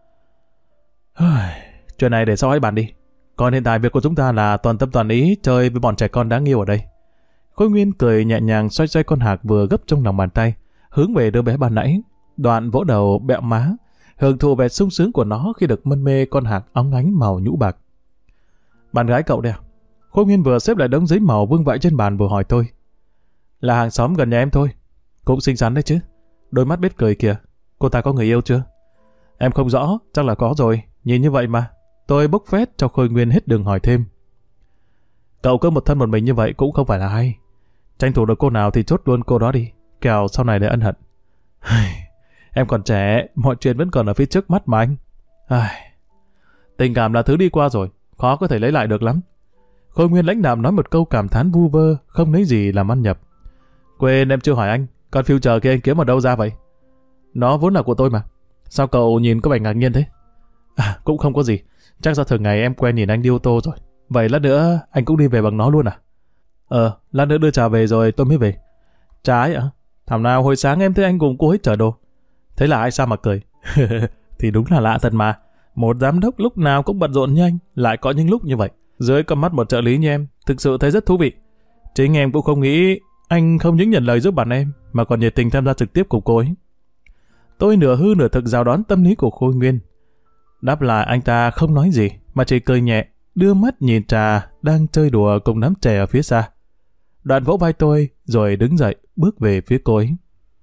Chuyện này để sau hãy bàn đi. Còn hiện tại việc của chúng ta là toàn tâm toàn ý chơi với bọn trẻ con đáng yêu ở đây. Khôi Nguyên cười nhẹ nhàng xoay xoay con hạc vừa gấp trong lòng bàn tay, hướng về đứa bé ban nãy, đoạn vỗ đầu bẹo má, hưởng thụ vẻ sung sướng của nó khi được mân mê con hạc óng ánh màu nhũ bạc. Bạn gái cậu đây à? Khôi Nguyên vừa xếp lại đống giấy màu vương vãi trên bàn vừa hỏi tôi. Là hàng xóm gần nhà em thôi. Cũng xinh xắn đấy chứ. Đôi mắt biết cười kìa. Cô ta có người yêu chưa? Em không rõ, chắc là có rồi. Nhìn như vậy mà. Tôi bốc phét cho Khôi Nguyên hết đường hỏi thêm. Cậu cứ một thân một mình như vậy cũng không phải là hay. Tranh thủ được cô nào thì chốt luôn cô đó đi. Kẻo sau này để ân hận. Em còn trẻ, mọi chuyện vẫn còn ở phía trước mắt mà anh. Tình cảm là thứ đi qua rồi, khó có thể lấy lại được lắm. Khôi Nguyên lãnh đạm nói một câu cảm thán vu vơ, không lấy gì làm ăn nhập. Quên em chưa hỏi anh, con future kia anh kiếm ở đâu ra vậy? Nó vốn là của tôi mà. Sao cậu nhìn có vẻ ngạc nhiên thế? Cũng không có gì. Chắc do thường ngày em quen nhìn anh đi ô tô rồi. Vậy lát nữa anh cũng đi về bằng nó luôn à? Lát nữa đưa Trà về rồi tôi mới về. Trà ấy ạ? Thảo nào hồi sáng em thấy anh cùng cô ấy chở đồ. Thế là ai sao mà cười? Thì đúng là lạ thật mà. Một giám đốc lúc nào cũng bận rộn như anh, lại có những lúc như vậy. Dưới con mắt một trợ lý như em, thực sự thấy rất thú vị. Chính em cũng không nghĩ anh không những nhận lời giúp bạn em, mà còn nhiệt tình tham gia trực tiếp cùng cô ấy. Tôi nửa hư nửa thực rào đón tâm lý của Khôi Nguyên. Đáp lại anh ta không nói gì, mà chỉ cười nhẹ, đưa mắt nhìn Trà đang chơi đùa cùng đám trẻ ở phía xa. Đoạn vỗ vai tôi, rồi đứng dậy, bước về phía cô ấy.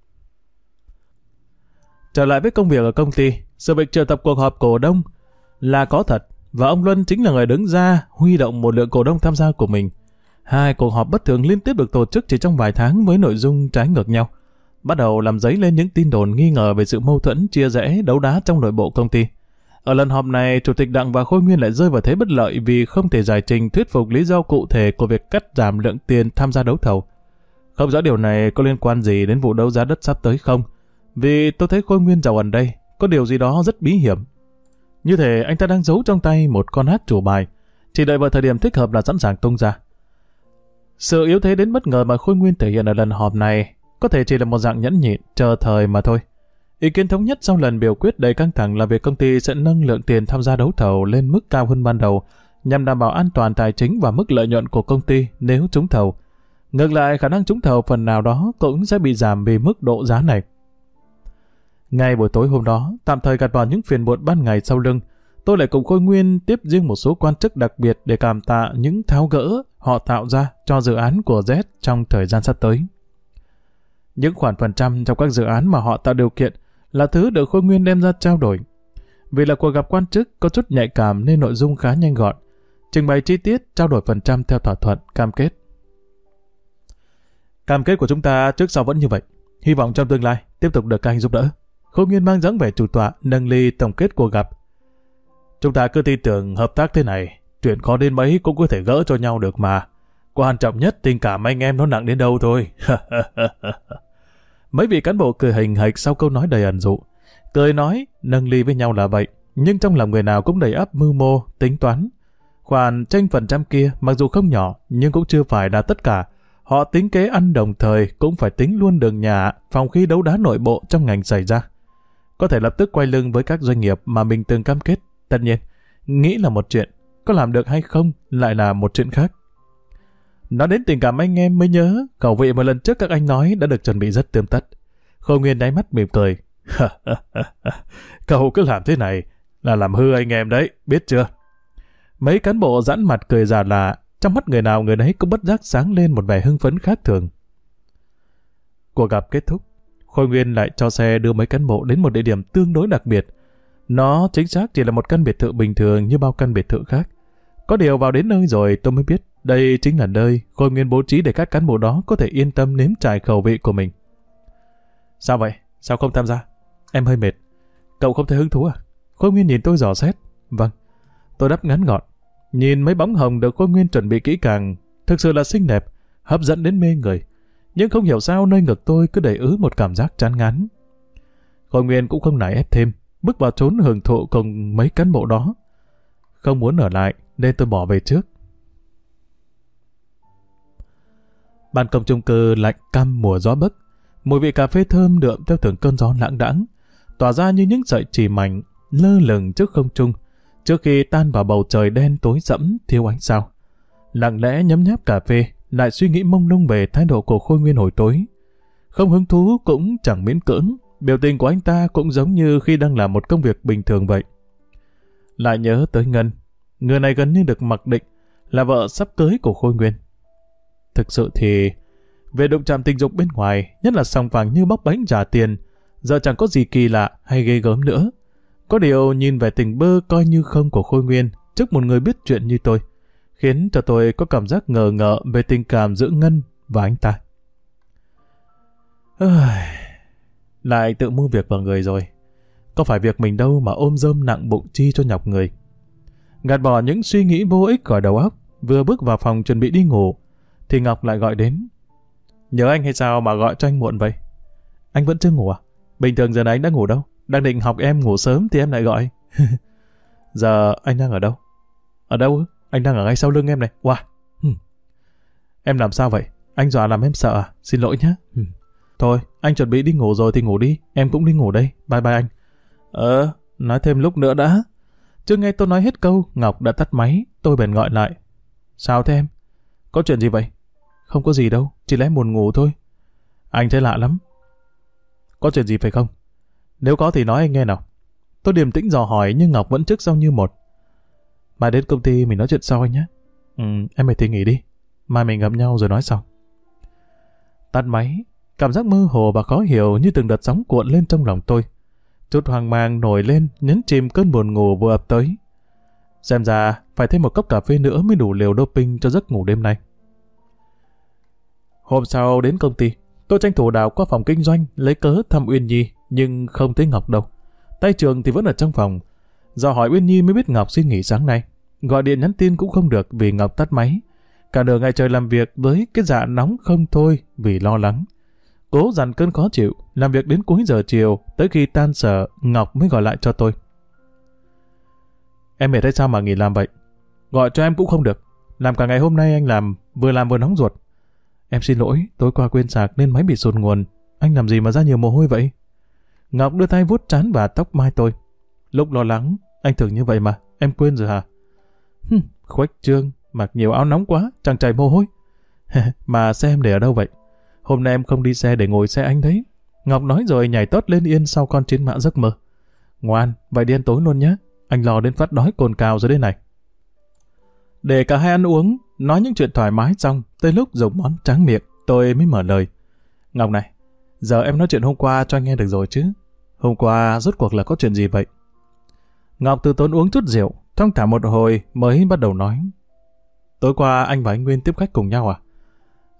Trở lại với công việc ở công ty, sự việc triệu tập cuộc họp cổ đông là có thật, và ông Luân chính là người đứng ra huy động một lượng cổ đông tham gia của mình. Hai cuộc họp bất thường liên tiếp được tổ chức chỉ trong vài tháng với nội dung trái ngược nhau, bắt đầu làm dấy lên những tin đồn nghi ngờ về sự mâu thuẫn, chia rẽ, đấu đá trong nội bộ công ty. Ở lần họp này, Chủ tịch Đặng và Khôi Nguyên lại rơi vào thế bất lợi vì không thể giải trình thuyết phục lý do cụ thể của việc cắt giảm lượng tiền tham gia đấu thầu. Không rõ điều này có liên quan gì đến vụ đấu giá đất sắp tới không, vì tôi thấy Khôi Nguyên dạo gần đây có điều gì đó rất bí hiểm. Như thể anh ta đang giấu trong tay một con át chủ bài, chỉ đợi vào thời điểm thích hợp là sẵn sàng tung ra. Sự yếu thế đến bất ngờ mà Khôi Nguyên thể hiện ở lần họp này có thể chỉ là một dạng nhẫn nhịn, chờ thời mà thôi. Ý kiến thống nhất sau lần biểu quyết đầy căng thẳng là việc công ty sẽ nâng lượng tiền tham gia đấu thầu lên mức cao hơn ban đầu, nhằm đảm bảo an toàn tài chính và mức lợi nhuận của công ty nếu trúng thầu. Ngược lại, khả năng trúng thầu phần nào đó cũng sẽ bị giảm vì mức độ giá này. Ngay buổi tối hôm đó, tạm thời gạt vào những phiền muộn ban ngày sau lưng, tôi lại cùng Khôi Nguyên tiếp riêng một số quan chức đặc biệt để cảm tạ những tháo gỡ họ tạo ra cho dự án của Z trong thời gian sắp tới. Những khoản phần trăm trong các dự án mà họ tạo điều kiện là thứ được Khôi Nguyên đem ra trao đổi. Vì là cuộc gặp quan chức có chút nhạy cảm nên nội dung khá nhanh gọn, trình bày chi tiết, trao đổi phần trăm theo thỏa thuận, cam kết. Cam kết của chúng ta trước sau vẫn như vậy. Hy vọng trong tương lai tiếp tục được các anh giúp đỡ. Khôi Nguyên mang dáng vẻ chủ tọa, nâng ly tổng kết cuộc gặp. Chúng ta cứ tin tưởng hợp tác thế này, chuyện khó đến mấy cũng có thể gỡ cho nhau được mà. Quan trọng nhất tình cảm anh em nó nặng đến đâu thôi. Mấy vị cán bộ cười hình hạch sau câu nói đầy ẩn dụ. Cười nói, nâng ly với nhau là vậy, nhưng trong lòng người nào cũng đầy ắp mưu mô, tính toán. Khoản tranh phần trăm kia mặc dù không nhỏ, nhưng cũng chưa phải là tất cả. Họ tính kế ăn đồng thời cũng phải tính luôn đường nhà, phòng khi đấu đá nội bộ trong ngành xảy ra. Có thể lập tức quay lưng với các doanh nghiệp mà mình từng cam kết. Tất nhiên, nghĩ là một chuyện, có làm được hay không lại là một chuyện khác. Nói đến tình cảm anh em mới nhớ, khẩu vị một lần trước các anh nói đã được chuẩn bị rất tươm tất. Khôi Nguyên đáy mắt mỉm cười. Cậu cứ làm thế này là làm hư anh em đấy, biết chưa? Mấy cán bộ giãn mặt cười già lạ, trong mắt người nào người nấy cũng bất giác sáng lên một vẻ hưng phấn khác thường. Cuộc gặp kết thúc, Khôi Nguyên lại cho xe đưa mấy cán bộ đến một địa điểm tương đối đặc biệt. Nó chính xác chỉ là một căn biệt thự bình thường như bao căn biệt thự khác. Có điều vào đến nơi rồi tôi mới biết đây chính là nơi Khôi Nguyên bố trí để các cán bộ đó có thể yên tâm nếm trải khẩu vị của mình. Sao vậy? Sao không tham gia? Em hơi mệt. Cậu không thấy hứng thú à? Khôi Nguyên nhìn tôi dò xét. Vâng. Tôi đáp ngắn gọn. Nhìn mấy bóng hồng được Khôi Nguyên chuẩn bị kỹ càng, thực sự là xinh đẹp, hấp dẫn đến mê người. Nhưng không hiểu sao nơi ngực tôi cứ đầy ứ một cảm giác chán ngán. Khôi Nguyên cũng không nài ép thêm, bước vào trốn hưởng thụ cùng mấy cán bộ đó. Không muốn ở lại nên tôi bỏ về trước. Ban công chung cư lạnh căm mùa gió bấc, mùi vị cà phê thơm đượm theo từng cơn gió lãng đãng, tỏa ra như những sợi chỉ mảnh lơ lửng trước không trung, trước khi tan vào bầu trời đen tối sẫm thiếu ánh sao. Lặng lẽ nhấm nháp cà phê, lại suy nghĩ mông lung về thái độ của Khôi Nguyên hồi tối. Không hứng thú cũng chẳng miễn cưỡng, biểu tình của anh ta cũng giống như khi đang làm một công việc bình thường vậy. Lại nhớ tới Ngân, người này gần như được mặc định là vợ sắp cưới của Khôi Nguyên. Thực sự thì về đụng chạm tình dục bên ngoài, nhất là sòng phẳng như bóc bánh trả tiền, giờ chẳng có gì kỳ lạ hay ghê gớm nữa. Có điều nhìn vẻ tình bơ coi như không của Khôi Nguyên trước một người biết chuyện như tôi, khiến cho tôi có cảm giác ngờ ngợ về tình cảm giữa Ngân và anh ta. Lại tự mua việc vào người rồi. Có phải việc mình đâu mà ôm rơm nặng bụng chi cho nhọc người. Gạt bỏ những suy nghĩ vô ích khỏi đầu óc, vừa bước vào phòng chuẩn bị đi ngủ, thì Ngọc lại gọi đến. Nhớ anh hay sao mà gọi cho anh muộn vậy? Anh vẫn chưa ngủ à? Bình thường giờ này anh đã ngủ đâu. Đang định học em ngủ sớm thì em lại gọi. Giờ anh đang ở đâu? Ở đâu? Anh đang ở ngay sau lưng em này. Wow. Em làm sao vậy? Anh dọa làm em sợ à? Xin lỗi nhé. Thôi, anh chuẩn bị đi ngủ rồi thì ngủ đi. Em cũng đi ngủ đây. Bye bye anh. Nói thêm lúc nữa đã. Chưa nghe tôi nói hết câu, Ngọc đã tắt máy. Tôi bèn gọi lại. Sao thế em? Có chuyện gì vậy? Không có gì đâu, chỉ lẽ buồn ngủ thôi. Anh thấy lạ lắm. Có chuyện gì phải không? Nếu có thì nói anh nghe nào. Tôi điềm tĩnh dò hỏi nhưng Ngọc vẫn trước sau như một. Mai đến công ty mình nói chuyện sau anh nhé. Em mệt thì nghỉ đi. Mai mình gặp nhau rồi nói sau. Tắt máy, cảm giác mơ hồ và khó hiểu như từng đợt sóng cuộn lên trong lòng tôi. Chút hoang mang nổi lên nhấn chìm cơn buồn ngủ vừa ập tới. Xem ra phải thêm một cốc cà phê nữa mới đủ liều doping cho giấc ngủ đêm nay. Hôm sau đến công ty, tôi tranh thủ đào qua phòng kinh doanh lấy cớ thăm Uyên Nhi, nhưng không thấy Ngọc đâu. Tay Trường thì vẫn ở trong phòng. Do hỏi Uyên Nhi mới biết Ngọc xin nghỉ sáng nay. Gọi điện nhắn tin cũng không được vì Ngọc tắt máy. Cả nửa ngày trời làm việc với cái dạ nóng không thôi vì lo lắng. Cố dằn cơn khó chịu, làm việc đến cuối giờ chiều, tới khi tan sở, Ngọc mới gọi lại cho tôi. Em mệt hay sao mà nghỉ làm vậy? Gọi cho em cũng không được. Làm cả ngày hôm nay anh làm vừa nóng ruột. Em xin lỗi, tối qua quên sạc nên máy bị sụt nguồn. Anh làm gì mà ra nhiều mồ hôi vậy? Ngọc đưa tay vuốt trán và tóc mai tôi. Lúc lo lắng, anh thường như vậy mà, em quên rồi hả? Khuếch trương, mặc nhiều áo nóng quá, chẳng chảy mồ hôi. Mà xe em để ở đâu vậy? Hôm nay em không đi xe để ngồi xe anh đấy. Ngọc nói rồi nhảy tót lên yên sau con chiến mã giấc mơ. Ngoan, vậy đi ăn tối luôn nhé. Anh lo đến phát đói cồn cào rồi đây này. Để cả hai ăn uống, nói những chuyện thoải mái xong, tới lúc dùng món tráng miệng, tôi mới mở lời. Ngọc này, giờ em nói chuyện hôm qua cho anh nghe được rồi chứ? Hôm qua rốt cuộc là có chuyện gì vậy? Ngọc từ tốn uống chút rượu, thong thả một hồi mới bắt đầu nói. Tối qua anh và anh Nguyên tiếp khách cùng nhau à?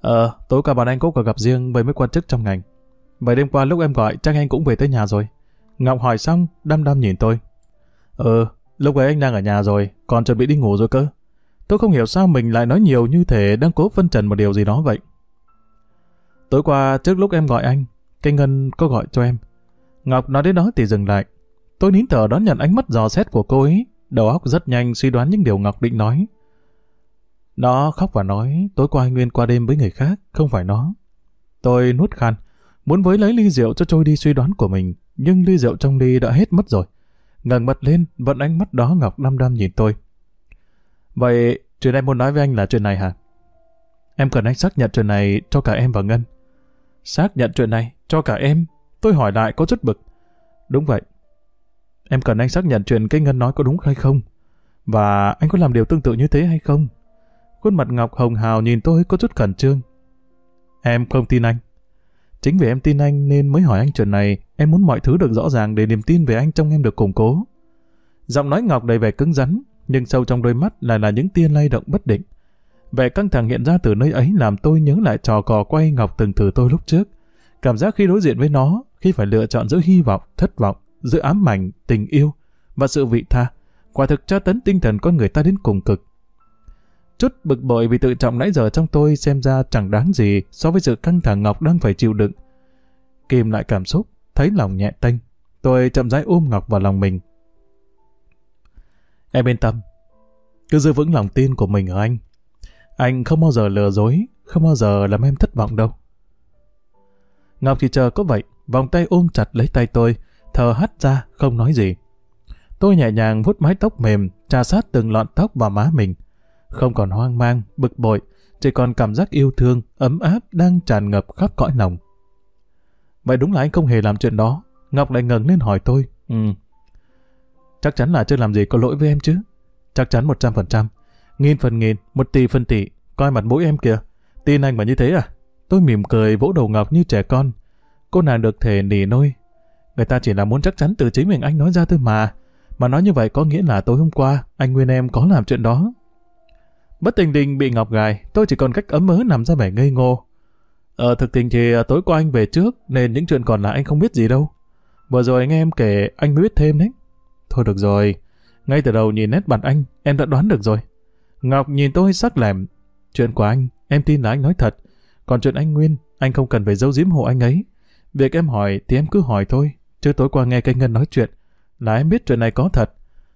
Tối qua bọn anh có cuộc gặp riêng với mấy quan chức trong ngành. Vậy đêm qua lúc em gọi chắc anh cũng về tới nhà rồi. Ngọc hỏi xong, đăm đăm nhìn tôi. Lúc ấy anh đang ở nhà rồi, còn chuẩn bị đi ngủ rồi cơ. Tôi không hiểu sao mình lại nói nhiều như thể đang cố phân trần một điều gì đó vậy. Tối qua trước lúc em gọi anh, cái Ngân có gọi cho em. Ngọc nói đến đó thì dừng lại. Tôi nín thở đón nhận ánh mắt dò xét của cô ấy, đầu óc rất nhanh suy đoán những điều Ngọc định nói. Nó khóc và nói tối qua anh Nguyên qua đêm với người khác, không phải nó. Tôi nuốt khan, muốn với lấy ly rượu cho trôi đi suy đoán của mình, nhưng ly rượu trong ly đã hết mất rồi. Ngẩng mặt lên, vẫn ánh mắt đó Ngọc đăm đăm nhìn tôi. Vậy chuyện em muốn nói với anh là chuyện này hả? Em cần anh xác nhận chuyện này cho cả em và Ngân. Xác nhận chuyện này cho cả em? Tôi hỏi lại có chút bực. Đúng vậy. Em cần anh xác nhận chuyện cái Ngân nói có đúng hay không? Và anh có làm điều tương tự như thế hay không? Khuôn mặt Ngọc hồng hào nhìn tôi có chút khẩn trương. Em không tin anh. Chính vì em tin anh nên mới hỏi anh chuyện này. Em muốn mọi thứ được rõ ràng để niềm tin về anh trong em được củng cố. Giọng nói Ngọc đầy vẻ cứng rắn, nhưng sâu trong đôi mắt lại là những tia lay động bất định. Vẻ căng thẳng hiện ra từ nơi ấy làm tôi nhớ lại trò cò quay Ngọc từng thử tôi lúc trước. Cảm giác khi đối diện với nó, khi phải lựa chọn giữa hy vọng, thất vọng, giữa ám ảnh, tình yêu và sự vị tha, quả thực tra tấn tinh thần con người ta đến cùng cực. Chút bực bội vì tự trọng nãy giờ trong tôi xem ra chẳng đáng gì so với sự căng thẳng Ngọc đang phải chịu đựng. Kìm lại cảm xúc, thấy lòng nhẹ tênh, tôi chậm rãi ôm Ngọc vào lòng mình. Em yên tâm, cứ giữ vững lòng tin của mình ở anh. Anh không bao giờ lừa dối, không bao giờ làm em thất vọng đâu. Ngọc chỉ chờ có vậy, vòng tay ôm chặt lấy tay tôi, thở hắt ra, không nói gì. Tôi nhẹ nhàng vuốt mái tóc mềm, chà sát từng lọn tóc vào má mình. Không còn hoang mang, bực bội, chỉ còn cảm giác yêu thương, ấm áp đang tràn ngập khắp cõi lòng. Vậy đúng là anh không hề làm chuyện đó. Ngọc lại ngẩng lên hỏi tôi. Chắc chắn là chưa làm gì có lỗi với em chứ? Chắc chắn 100%. Nghìn phần nghìn, 1 tỷ phần tỷ. Coi mặt mũi em kìa. Tin anh mà như thế à? Tôi mỉm cười vỗ đầu Ngọc như trẻ con. Cô nàng được thể nỉ nôi. Người ta chỉ là muốn chắc chắn từ chính mình anh nói ra thôi mà. Mà nói như vậy có nghĩa là tối hôm qua anh Nguyên em có làm chuyện đó. Bất tình đình bị Ngọc gài, tôi chỉ còn cách ấm ớ nằm ra vẻ ngây ngô. Thực tình thì tối qua anh về trước nên những chuyện còn lại anh không biết gì đâu. Vừa rồi anh nghe em kể anh mới biết thêm đấy. Thôi được rồi, ngay từ đầu nhìn nét mặt anh, em đã đoán được rồi. Ngọc nhìn tôi sắc lẻm. Chuyện của anh, em tin là anh nói thật. Còn chuyện anh Nguyên, anh không cần phải giấu giếm hộ anh ấy. Việc em hỏi thì em cứ hỏi thôi. Chứ tối qua nghe cái Ngân nói chuyện là em biết chuyện này có thật.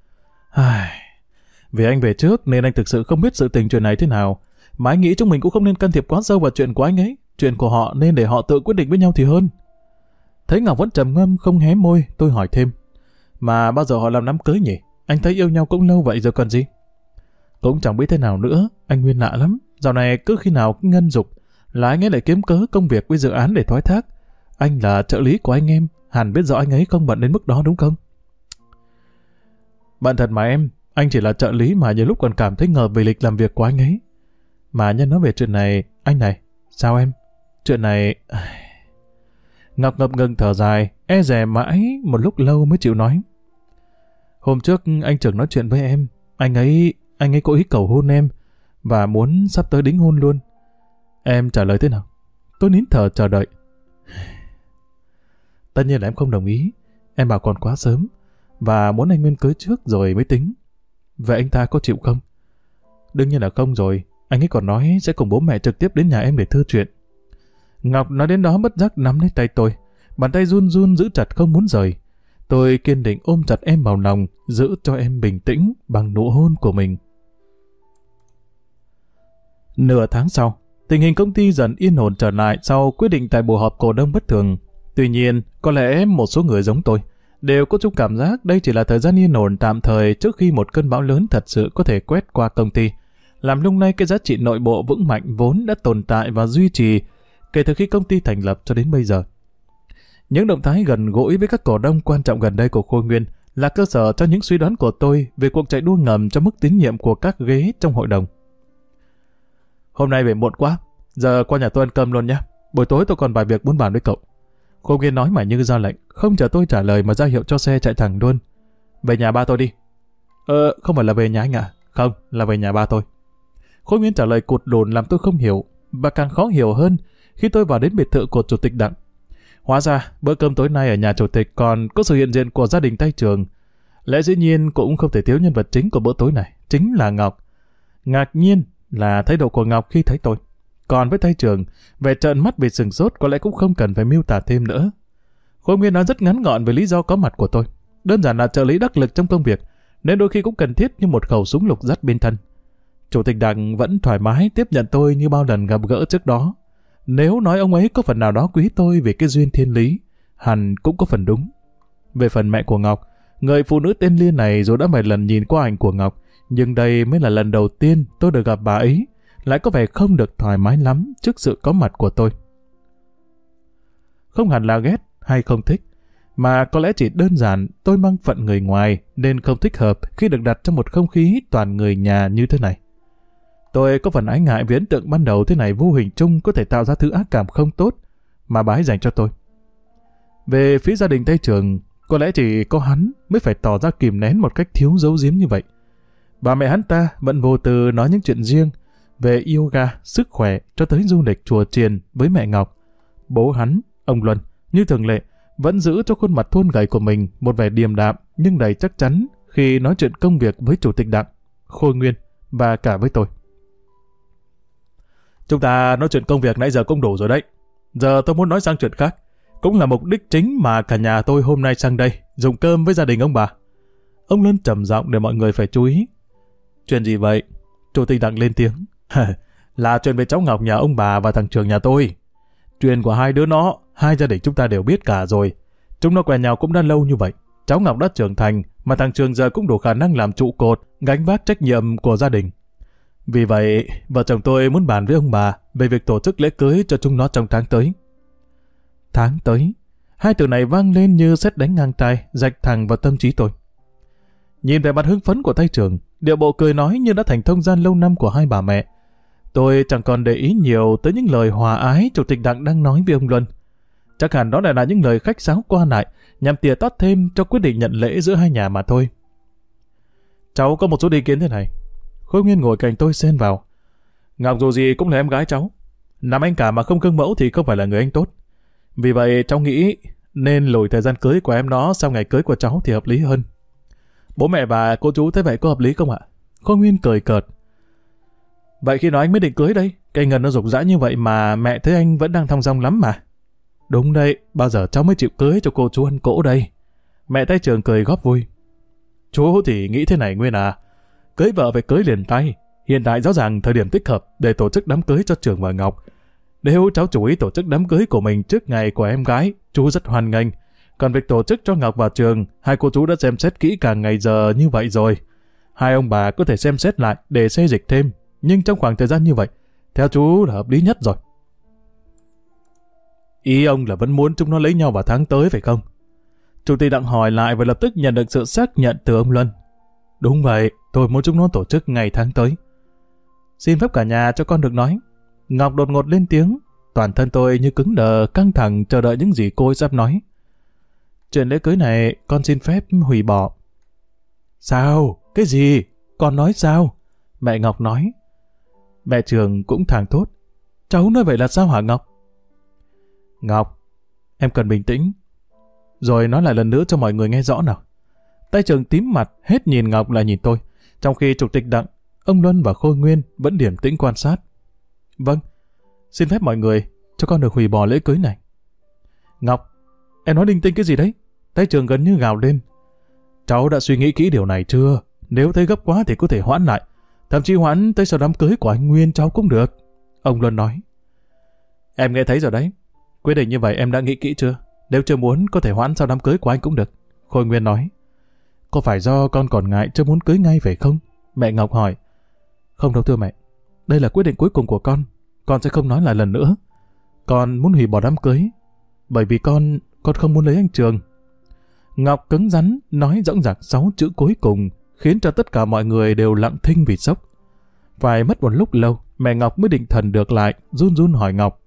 Vì anh về trước nên anh thực sự không biết sự tình chuyện này thế nào. Mà anh nghĩ chúng mình cũng không nên can thiệp quá sâu vào chuyện của anh ấy. Chuyện của họ nên để họ tự quyết định với nhau thì hơn. Thấy Ngọc vẫn trầm ngâm không hé môi, tôi hỏi thêm. Mà bao giờ họ làm đám cưới nhỉ? Anh thấy yêu nhau cũng lâu vậy rồi còn gì? Cũng chẳng biết thế nào nữa, anh Nguyên lạ lắm. Dạo này cứ khi nào Ngân dục là anh ấy lại kiếm cớ công việc với dự án để thoái thác. Anh là trợ lý của anh em, hẳn biết rõ anh ấy không bận đến mức đó đúng không? Bận thật mà em, anh chỉ là trợ lý mà nhiều lúc còn cảm thấy ngờ về lịch làm việc của anh ấy. Mà nhân nói về chuyện này, anh này, sao em? Chuyện này... Ngọc ngập ngừng thở dài, e dè mãi một lúc lâu mới chịu nói. Hôm trước anh Trường nói chuyện với em, anh ấy có ý cầu hôn em và muốn sắp tới đính hôn luôn. Em trả lời thế nào? Tôi nín thở chờ đợi. Tất nhiên là em không đồng ý, em bảo còn quá sớm và muốn anh Nguyên cưới trước rồi mới tính. Vậy anh ta có chịu không? Đương nhiên là không rồi, anh ấy còn nói sẽ cùng bố mẹ trực tiếp đến nhà em để thưa chuyện. Ngọc nói đến đó bất giác nắm lấy tay tôi, bàn tay run run giữ chặt không muốn rời. Tôi kiên định ôm chặt em vào lòng, giữ cho em bình tĩnh bằng nụ hôn của mình. Nửa tháng sau, tình hình công ty dần yên ổn trở lại sau quyết định tại buổi họp cổ đông bất thường. Tuy nhiên, có lẽ một số người giống tôi đều có chung cảm giác đây chỉ là thời gian yên ổn tạm thời trước khi một cơn bão lớn thật sự có thể quét qua công ty, làm lung lay cái giá trị nội bộ vững mạnh vốn đã tồn tại và duy trì kể từ khi công ty thành lập cho đến bây giờ. Những động thái gần gũi với các cổ đông quan trọng gần đây của Khôi Nguyên là cơ sở cho những suy đoán của tôi về cuộc chạy đua ngầm cho mức tín nhiệm của các ghế trong hội đồng. Hôm nay về muộn quá, giờ qua nhà tôi ăn cơm luôn nhé. Buổi tối tôi còn vài việc muốn bàn với cậu. Khôi Nguyên nói mà như ra lệnh, không chờ tôi trả lời mà ra hiệu cho xe chạy thẳng luôn. Về nhà ba tôi đi. Không phải là về nhà anh ạ. Không, là về nhà ba tôi. Khôi Nguyên trả lời cụt đồn làm tôi không hiểu. và càng khó hiểu hơn khi tôi vào đến biệt thự của Chủ tịch Đặng. Hóa ra, bữa cơm tối nay ở nhà Chủ tịch còn có sự hiện diện của gia đình Tay Trường. Lẽ dĩ nhiên cũng không thể thiếu nhân vật chính của bữa tối này, chính là Ngọc. Ngạc nhiên là thái độ của Ngọc khi thấy tôi. Còn với Tay Trường, vẻ trợn mắt vì sửng sốt có lẽ cũng không cần phải miêu tả thêm nữa. Khôi Nguyên nói rất ngắn gọn về lý do có mặt của tôi. Đơn giản là trợ lý đắc lực trong công việc, nên đôi khi cũng cần thiết như một khẩu súng lục dắt bên thân. Chủ tịch Đặng vẫn thoải mái tiếp nhận tôi như bao lần gặp gỡ trước đó. Nếu nói ông ấy có phần nào đó quý tôi vì cái duyên thiên lý, hẳn cũng có phần đúng. Về phần mẹ của Ngọc, người phụ nữ tên Liên này dù đã vài lần nhìn qua ảnh của Ngọc, nhưng đây mới là lần đầu tiên tôi được gặp bà ấy, lại có vẻ không được thoải mái lắm trước sự có mặt của tôi. Không hẳn là ghét hay không thích, mà có lẽ chỉ đơn giản tôi mang phận người ngoài nên không thích hợp khi được đặt trong một không khí toàn người nhà như thế này. Tôi có phần ái ngại vì ấn tượng ban đầu thế này vô hình chung có thể tạo ra thứ ác cảm không tốt mà bà ấy dành cho tôi. Về phía gia đình Tay Trường, có lẽ chỉ có hắn mới phải tỏ ra kìm nén một cách thiếu giấu giếm như vậy. Bà mẹ hắn ta vẫn vô tư nói những chuyện riêng về yoga, sức khỏe cho tới du lịch chùa chiền với mẹ Ngọc. Bố hắn, ông Luân, như thường lệ, vẫn giữ cho khuôn mặt thon gầy của mình một vẻ điềm đạm nhưng đầy chắc chắn khi nói chuyện công việc với Chủ tịch Đặng, Khôi Nguyên và cả với tôi. Chúng ta nói chuyện công việc nãy giờ cũng đủ rồi đấy. Giờ tôi muốn nói sang chuyện khác. Cũng là mục đích chính mà cả nhà tôi hôm nay sang đây, dùng cơm với gia đình ông bà. Ông Luân trầm giọng để mọi người phải chú ý. Chuyện gì vậy? Chủ tịch Đặng lên tiếng. Là chuyện về cháu Ngọc nhà ông bà và thằng Trường nhà tôi. Chuyện của hai đứa nó, hai gia đình chúng ta đều biết cả rồi. Chúng nó quen nhau cũng đã lâu như vậy. Cháu Ngọc đã trưởng thành, mà thằng Trường giờ cũng đủ khả năng làm trụ cột, gánh vác trách nhiệm của gia đình. Vì vậy, vợ chồng tôi muốn bàn với ông bà về việc tổ chức lễ cưới cho chúng nó trong tháng tới. Tháng tới? Hai từ này vang lên như sét đánh ngang tai, rạch thẳng vào tâm trí tôi. Nhìn về mặt hưng phấn của Tay Trường, điệu bộ cười nói như đã thành thông gian lâu năm của hai bà mẹ. Tôi chẳng còn để ý nhiều tới những lời hòa ái Chủ tịch Đặng đang nói với ông Luân. Chắc hẳn đó lại là những lời khách sáo qua lại, nhằm tỉa tót thêm cho quyết định nhận lễ giữa hai nhà mà thôi. Cháu có một số ý kiến thế này. Khôi Nguyên ngồi cạnh tôi xen vào. Ngọc dù gì cũng là em gái cháu. Làm anh cả mà không cưng mẫu thì không phải là người anh tốt. Vì vậy cháu nghĩ nên lùi thời gian cưới của em nó sau ngày cưới của cháu thì hợp lý hơn. Bố mẹ và cô chú thấy vậy có hợp lý không ạ? Khôi Nguyên cười cợt. Vậy khi nào anh mới định cưới đây? Cây ngân nó rục rã như vậy mà mẹ thấy anh vẫn đang thong dong lắm mà. Đúng đây, bao giờ cháu mới chịu cưới cho cô chú ăn cỗ đây? Mẹ Tay Trường cười góp vui. Chú thì nghĩ thế này Nguyên à. Cưới vợ phải cưới liền tay. Hiện tại rõ ràng thời điểm thích hợp để tổ chức đám cưới cho Trường và Ngọc. Nếu cháu chủ ý tổ chức đám cưới của mình trước ngày của em gái, chú rất hoan nghênh. Còn việc tổ chức cho Ngọc và Trường, hai cô chú đã xem xét kỹ càng ngày giờ như vậy rồi. Hai ông bà có thể xem xét lại để xê dịch thêm. Nhưng trong khoảng thời gian như vậy, theo chú là hợp lý nhất rồi. Ý ông là vẫn muốn chúng nó lấy nhau vào tháng tới phải không? Chủ tịch Đặng hỏi lại và lập tức nhận được sự xác nhận từ ông Luân. Đúng vậy, tôi muốn chúng nó tổ chức ngày tháng tới. Xin phép cả nhà cho con được nói. Ngọc đột ngột lên tiếng, toàn thân tôi như cứng đờ, căng thẳng chờ đợi những gì cô ấy sắp nói. Chuyện lễ cưới này con xin phép hủy bỏ. Sao? Cái gì? Con nói sao? Mẹ Ngọc nói. Mẹ Trường cũng thảng thốt. Cháu nói vậy là sao hả Ngọc? Ngọc, em cần bình tĩnh. Rồi nói lại lần nữa cho mọi người nghe rõ nào. Tay Trường tím mặt, hết nhìn Ngọc lại nhìn tôi. Trong khi Chủ tịch Đặng, ông Luân và Khôi Nguyên vẫn điềm tĩnh quan sát. Vâng, xin phép mọi người cho con được hủy bỏ lễ cưới này. Ngọc, em nói linh tinh cái gì đấy? Tay Trường gần như gào lên. Cháu đã suy nghĩ kỹ điều này chưa? Nếu thấy gấp quá thì có thể hoãn lại. Thậm chí hoãn tới sau đám cưới của anh Nguyên cháu cũng được. Ông Luân nói. Em nghe thấy rồi đấy. Quyết định như vậy em đã nghĩ kỹ chưa? Nếu chưa muốn có thể hoãn sau đám cưới của anh cũng được. Khôi Nguyên nói. Có phải do con còn ngại chưa muốn cưới ngay phải không? Mẹ Ngọc hỏi. Không đâu thưa mẹ. Đây là quyết định cuối cùng của con sẽ không nói lại lần nữa. Con muốn hủy bỏ đám cưới bởi vì con không muốn lấy anh Trường. Ngọc cứng rắn nói dõng dạc 6 chữ cuối cùng khiến cho tất cả mọi người đều lặng thinh vì sốc. Phải mất một lúc lâu mẹ Ngọc mới định thần được lại, run run hỏi Ngọc.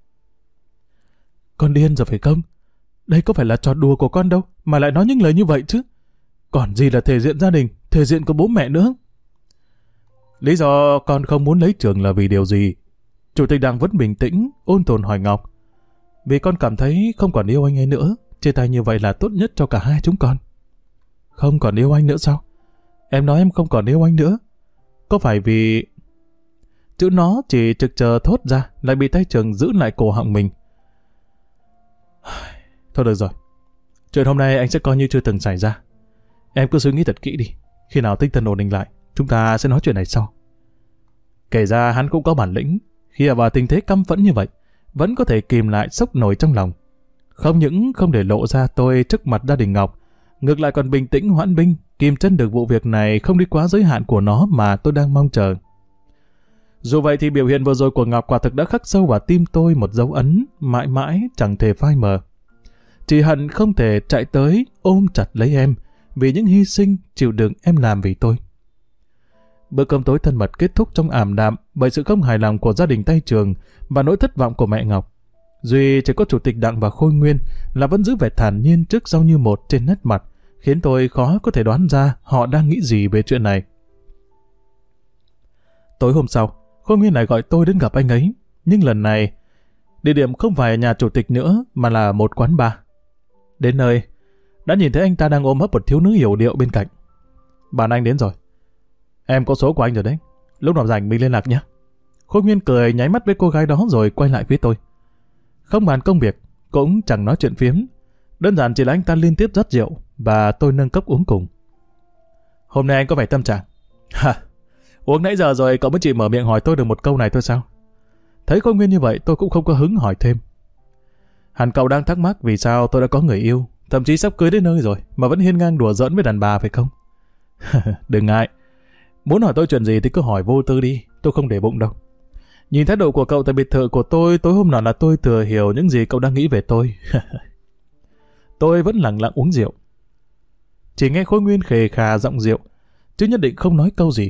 Con điên rồi phải không? Đây có phải là trò đùa của con đâu mà lại nói những lời như vậy chứ. Còn gì là thể diện gia đình, thể diện của bố mẹ nữa. Lý do con không muốn lấy Trường là vì điều gì? Chủ tịch Đảng vẫn bình tĩnh, ôn tồn hỏi Ngọc. Vì con cảm thấy không còn yêu anh ấy nữa, chia tay như vậy là tốt nhất cho cả hai chúng con. Không còn yêu anh nữa sao? Em nói em không còn yêu anh nữa. Có phải vì... Chữ nó chỉ trực chờ thốt ra, lại bị tay Trường giữ lại cổ họng mình. Thôi được rồi. Chuyện hôm nay anh sẽ coi như chưa từng xảy ra. Em cứ suy nghĩ thật kỹ đi. Khi nào tinh thần ổn định lại, chúng ta sẽ nói chuyện này sau. Kể ra hắn cũng có bản lĩnh. Khi ở vào tình thế căm phẫn như vậy, vẫn có thể kìm lại sốc nổi trong lòng. Không những không để lộ ra tôi trước mặt gia đình Ngọc, ngược lại còn bình tĩnh hoãn binh, kìm chân được vụ việc này không đi quá giới hạn của nó mà tôi đang mong chờ. Dù vậy thì biểu hiện vừa rồi của Ngọc quả thực đã khắc sâu vào tim tôi một dấu ấn mãi mãi chẳng thể phai mờ. Chỉ hận không thể chạy tới ôm chặt lấy em vì những hy sinh chịu đựng em làm vì tôi. Bữa cơm tối thân mật kết thúc trong ảm đạm bởi sự không hài lòng của gia đình tay Trường và nỗi thất vọng của mẹ Ngọc. Duy chỉ có Chủ tịch Đặng và Khôi Nguyên là vẫn giữ vẻ thản nhiên trước sau như một trên nét mặt, khiến tôi khó có thể đoán ra họ đang nghĩ gì về chuyện này. Tối hôm sau, Khôi Nguyên lại gọi tôi đến gặp anh ấy, nhưng lần này địa điểm không phải ở nhà chủ tịch nữa mà là một quán bar. Đến nơi, đã nhìn thấy anh ta đang ôm ấp một thiếu nữ yểu điệu bên cạnh. Bạn anh đến rồi. Em có số của anh rồi đấy. Lúc nào rảnh mình liên lạc nhé. Khôi Nguyên cười nháy mắt với cô gái đó rồi quay lại với tôi. Không bàn công việc, cũng chẳng nói chuyện phiếm. Đơn giản chỉ là anh ta liên tiếp rót rượu và tôi nâng cốc uống cùng. Hôm nay anh có vẻ tâm trạng. Hả? Uống nãy giờ rồi cậu mới chỉ mở miệng hỏi tôi được một câu này thôi sao? Thấy Khôi Nguyên như vậy tôi cũng không có hứng hỏi thêm. Hẳn cậu đang thắc mắc vì sao tôi đã có người yêu, thậm chí sắp cưới đến nơi rồi mà vẫn hiên ngang đùa giỡn với đàn bà phải không? Đừng ngại. Muốn hỏi tôi chuyện gì thì cứ hỏi vô tư đi, tôi không để bụng đâu. Nhìn thái độ của cậu tại biệt thự của tôi tối hôm nọ là tôi thừa hiểu những gì cậu đang nghĩ về tôi. Tôi vẫn lặng lặng uống rượu. Chỉ nghe Khôi Nguyên khề khà giọng rượu, chứ nhất định không nói câu gì.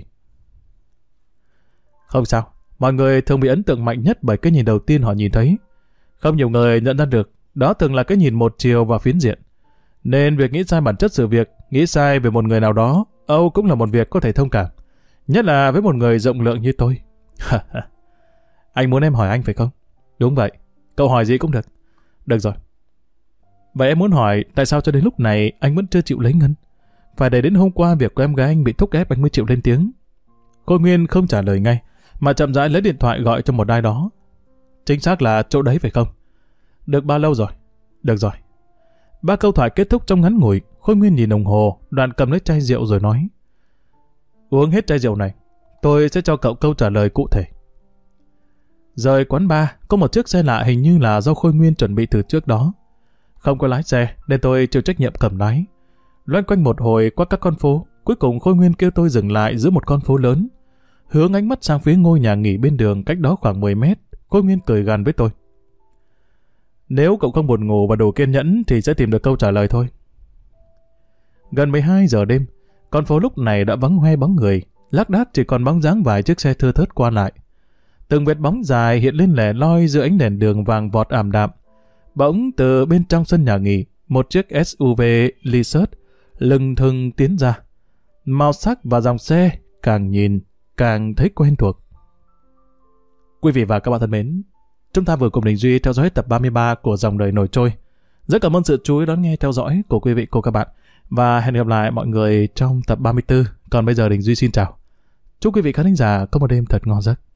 Không sao, mọi người thường bị ấn tượng mạnh nhất bởi cái nhìn đầu tiên họ nhìn thấy. Không nhiều người nhận ra được, đó thường là cái nhìn một chiều và phiến diện. Nên việc nghĩ sai bản chất sự việc, nghĩ sai về một người nào đó, Âu cũng là một việc có thể thông cảm. Nhất là với một người rộng lượng như tôi. Anh muốn em hỏi anh phải không? Đúng vậy, cậu hỏi gì cũng được. Được rồi. Vậy em muốn hỏi tại sao cho đến lúc này anh vẫn chưa chịu lấy Ngân? Phải để đến hôm qua việc của em gái anh bị thúc ép anh mới chịu lên tiếng. Khôi Nguyên không trả lời ngay, mà chậm rãi lấy điện thoại gọi cho một ai đó. Chính xác là chỗ đấy phải không? Được bao lâu rồi? Được rồi. 3 câu thoại kết thúc trong ngắn ngủi. Khôi Nguyên nhìn đồng hồ, đoạn cầm lấy chai rượu rồi nói: Uống hết chai rượu này, tôi sẽ cho cậu câu trả lời cụ thể. Rời quán bar, có một chiếc xe lạ hình như là do Khôi Nguyên chuẩn bị từ trước đó. Không có lái xe, nên tôi chịu trách nhiệm cầm lái. Loanh quanh một hồi qua các con phố, cuối cùng Khôi Nguyên kêu tôi dừng lại giữa một con phố lớn. Hướng ánh mắt sang phía ngôi nhà nghỉ bên đường cách đó khoảng 10 mét, Khôi Nguyên cười gằn với tôi: Nếu cậu không buồn ngủ và đủ kiên nhẫn thì sẽ tìm được câu trả lời thôi. Gần 12 giờ đêm, con phố lúc này đã vắng hoe bóng người, lác đác chỉ còn bóng dáng vài chiếc xe thưa thớt qua lại. Từng vệt bóng dài hiện lên lẻ loi giữa ánh đèn đường vàng vọt ảm đạm. Bỗng từ bên trong sân nhà nghỉ, một chiếc SUV Lexus lừng thừng tiến ra. Màu sắc và dòng xe càng nhìn càng thấy quen thuộc. Quý vị và các bạn thân mến, chúng ta vừa cùng Đình Duy theo dõi tập 33 của Dòng Đời Nổi Trôi. Rất cảm ơn sự chú ý đón nghe theo dõi của quý vị cô các bạn. Và hẹn gặp lại mọi người trong tập 34. Còn bây giờ Đình Duy xin chào. Chúc quý vị khán thính giả có một đêm thật ngon giấc.